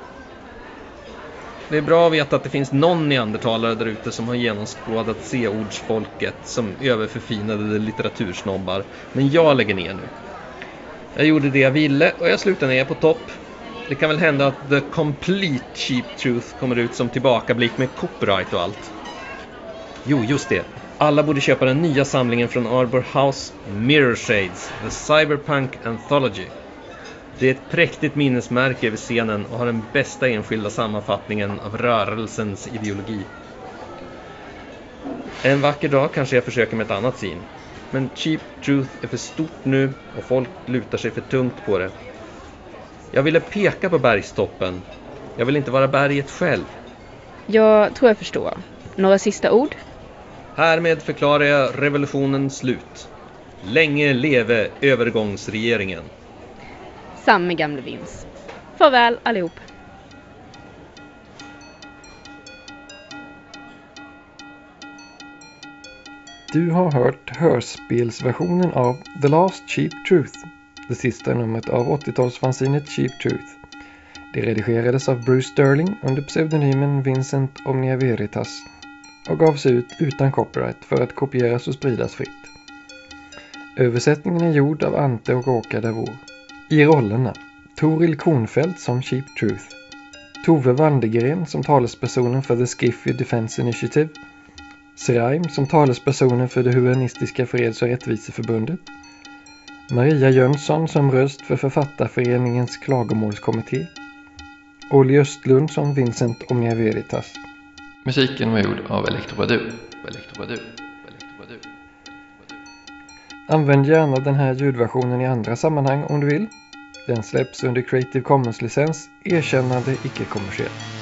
Det är bra att veta att det finns någon neandertalare där ute som har genomskådat C-ordsfolket som överförfinade litteratursnobbar. Men jag lägger ner nu. Jag gjorde det jag ville och jag slutar ner på topp. Det kan väl hända att The Complete Cheap Truth kommer ut som tillbakablick med copyright och allt. Jo, just det. Alla borde köpa den nya samlingen från Arbor House, Mirror Shades, The Cyberpunk Anthology. Det är ett präktigt minnesmärke över scenen och har den bästa enskilda sammanfattningen av rörelsens ideologi. En vacker dag kanske jag försöker med ett annat sin. Men Cheap Truth är för stort nu och folk lutar sig för tungt på det. Jag ville peka på bergstoppen. Jag vill inte vara berget själv. Jag tror jag förstår. Några sista ord? Härmed förklarar jag revolutionens slut. Länge leve övergångsregeringen. Samme gamle Vince. Farväl allihop. Du har hört hörspelsversionen av The Last Cheap Truth, det sista numret av åttiotalsfanzinet Cheap Truth. Det redigerades av Bruce Sterling under pseudonymen Vincent Omnia Veritas och gavs ut utan copyright för att kopieras och spridas fritt. Översättningen är gjord av Ante och Åka Davor. I rollerna Toril Kornfeldt som Cheap Truth, Tove Vandegren som talespersonen för The Skiffy Defense Initiative, Seraim som talespersonen för det humanistiska freds- och rättviseförbundet, Maria Jönsson som röst för författarföreningens klagomålskommitté, Olli Östlund som Vincent Omnia Veritas. Musiken var gjord av Elektrobadu. Elektrobadu. Elektrobadu. Använd gärna den här ljudversionen i andra sammanhang om du vill. Den släpps under Creative Commons-licens, erkännande icke-kommersiellt.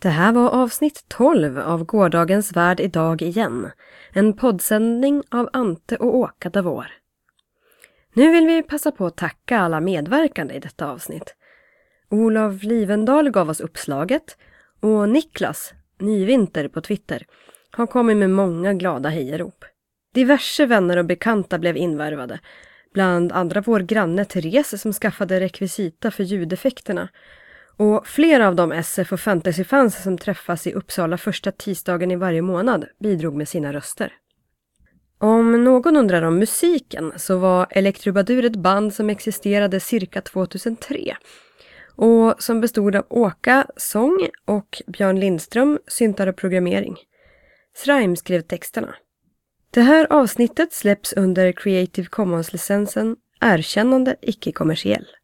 Det här var avsnitt tolv av Gårdagens värld idag igen. En poddsändning av Ante och Åka Davor. Nu vill vi passa på att tacka alla medverkande i detta avsnitt. Olof Livendal gav oss uppslaget och Niklas, Nyvinter på Twitter, har kommit med många glada hejarop. Diverse vänner och bekanta blev invärvade, bland andra vår granne Therese som skaffade rekvisita för ljudeffekterna. Och flera av de S F och fantasyfans som träffas i Uppsala första tisdagen i varje månad bidrog med sina röster. Om någon undrar om musiken så var Elektrobadur ett band som existerade cirka tvåtusentre och som bestod av Åka, sång och Björn Lindström, syntar och programmering. Srime skrev texterna. Det här avsnittet släpps under Creative Commons-licensen Erkännande icke-kommersiell.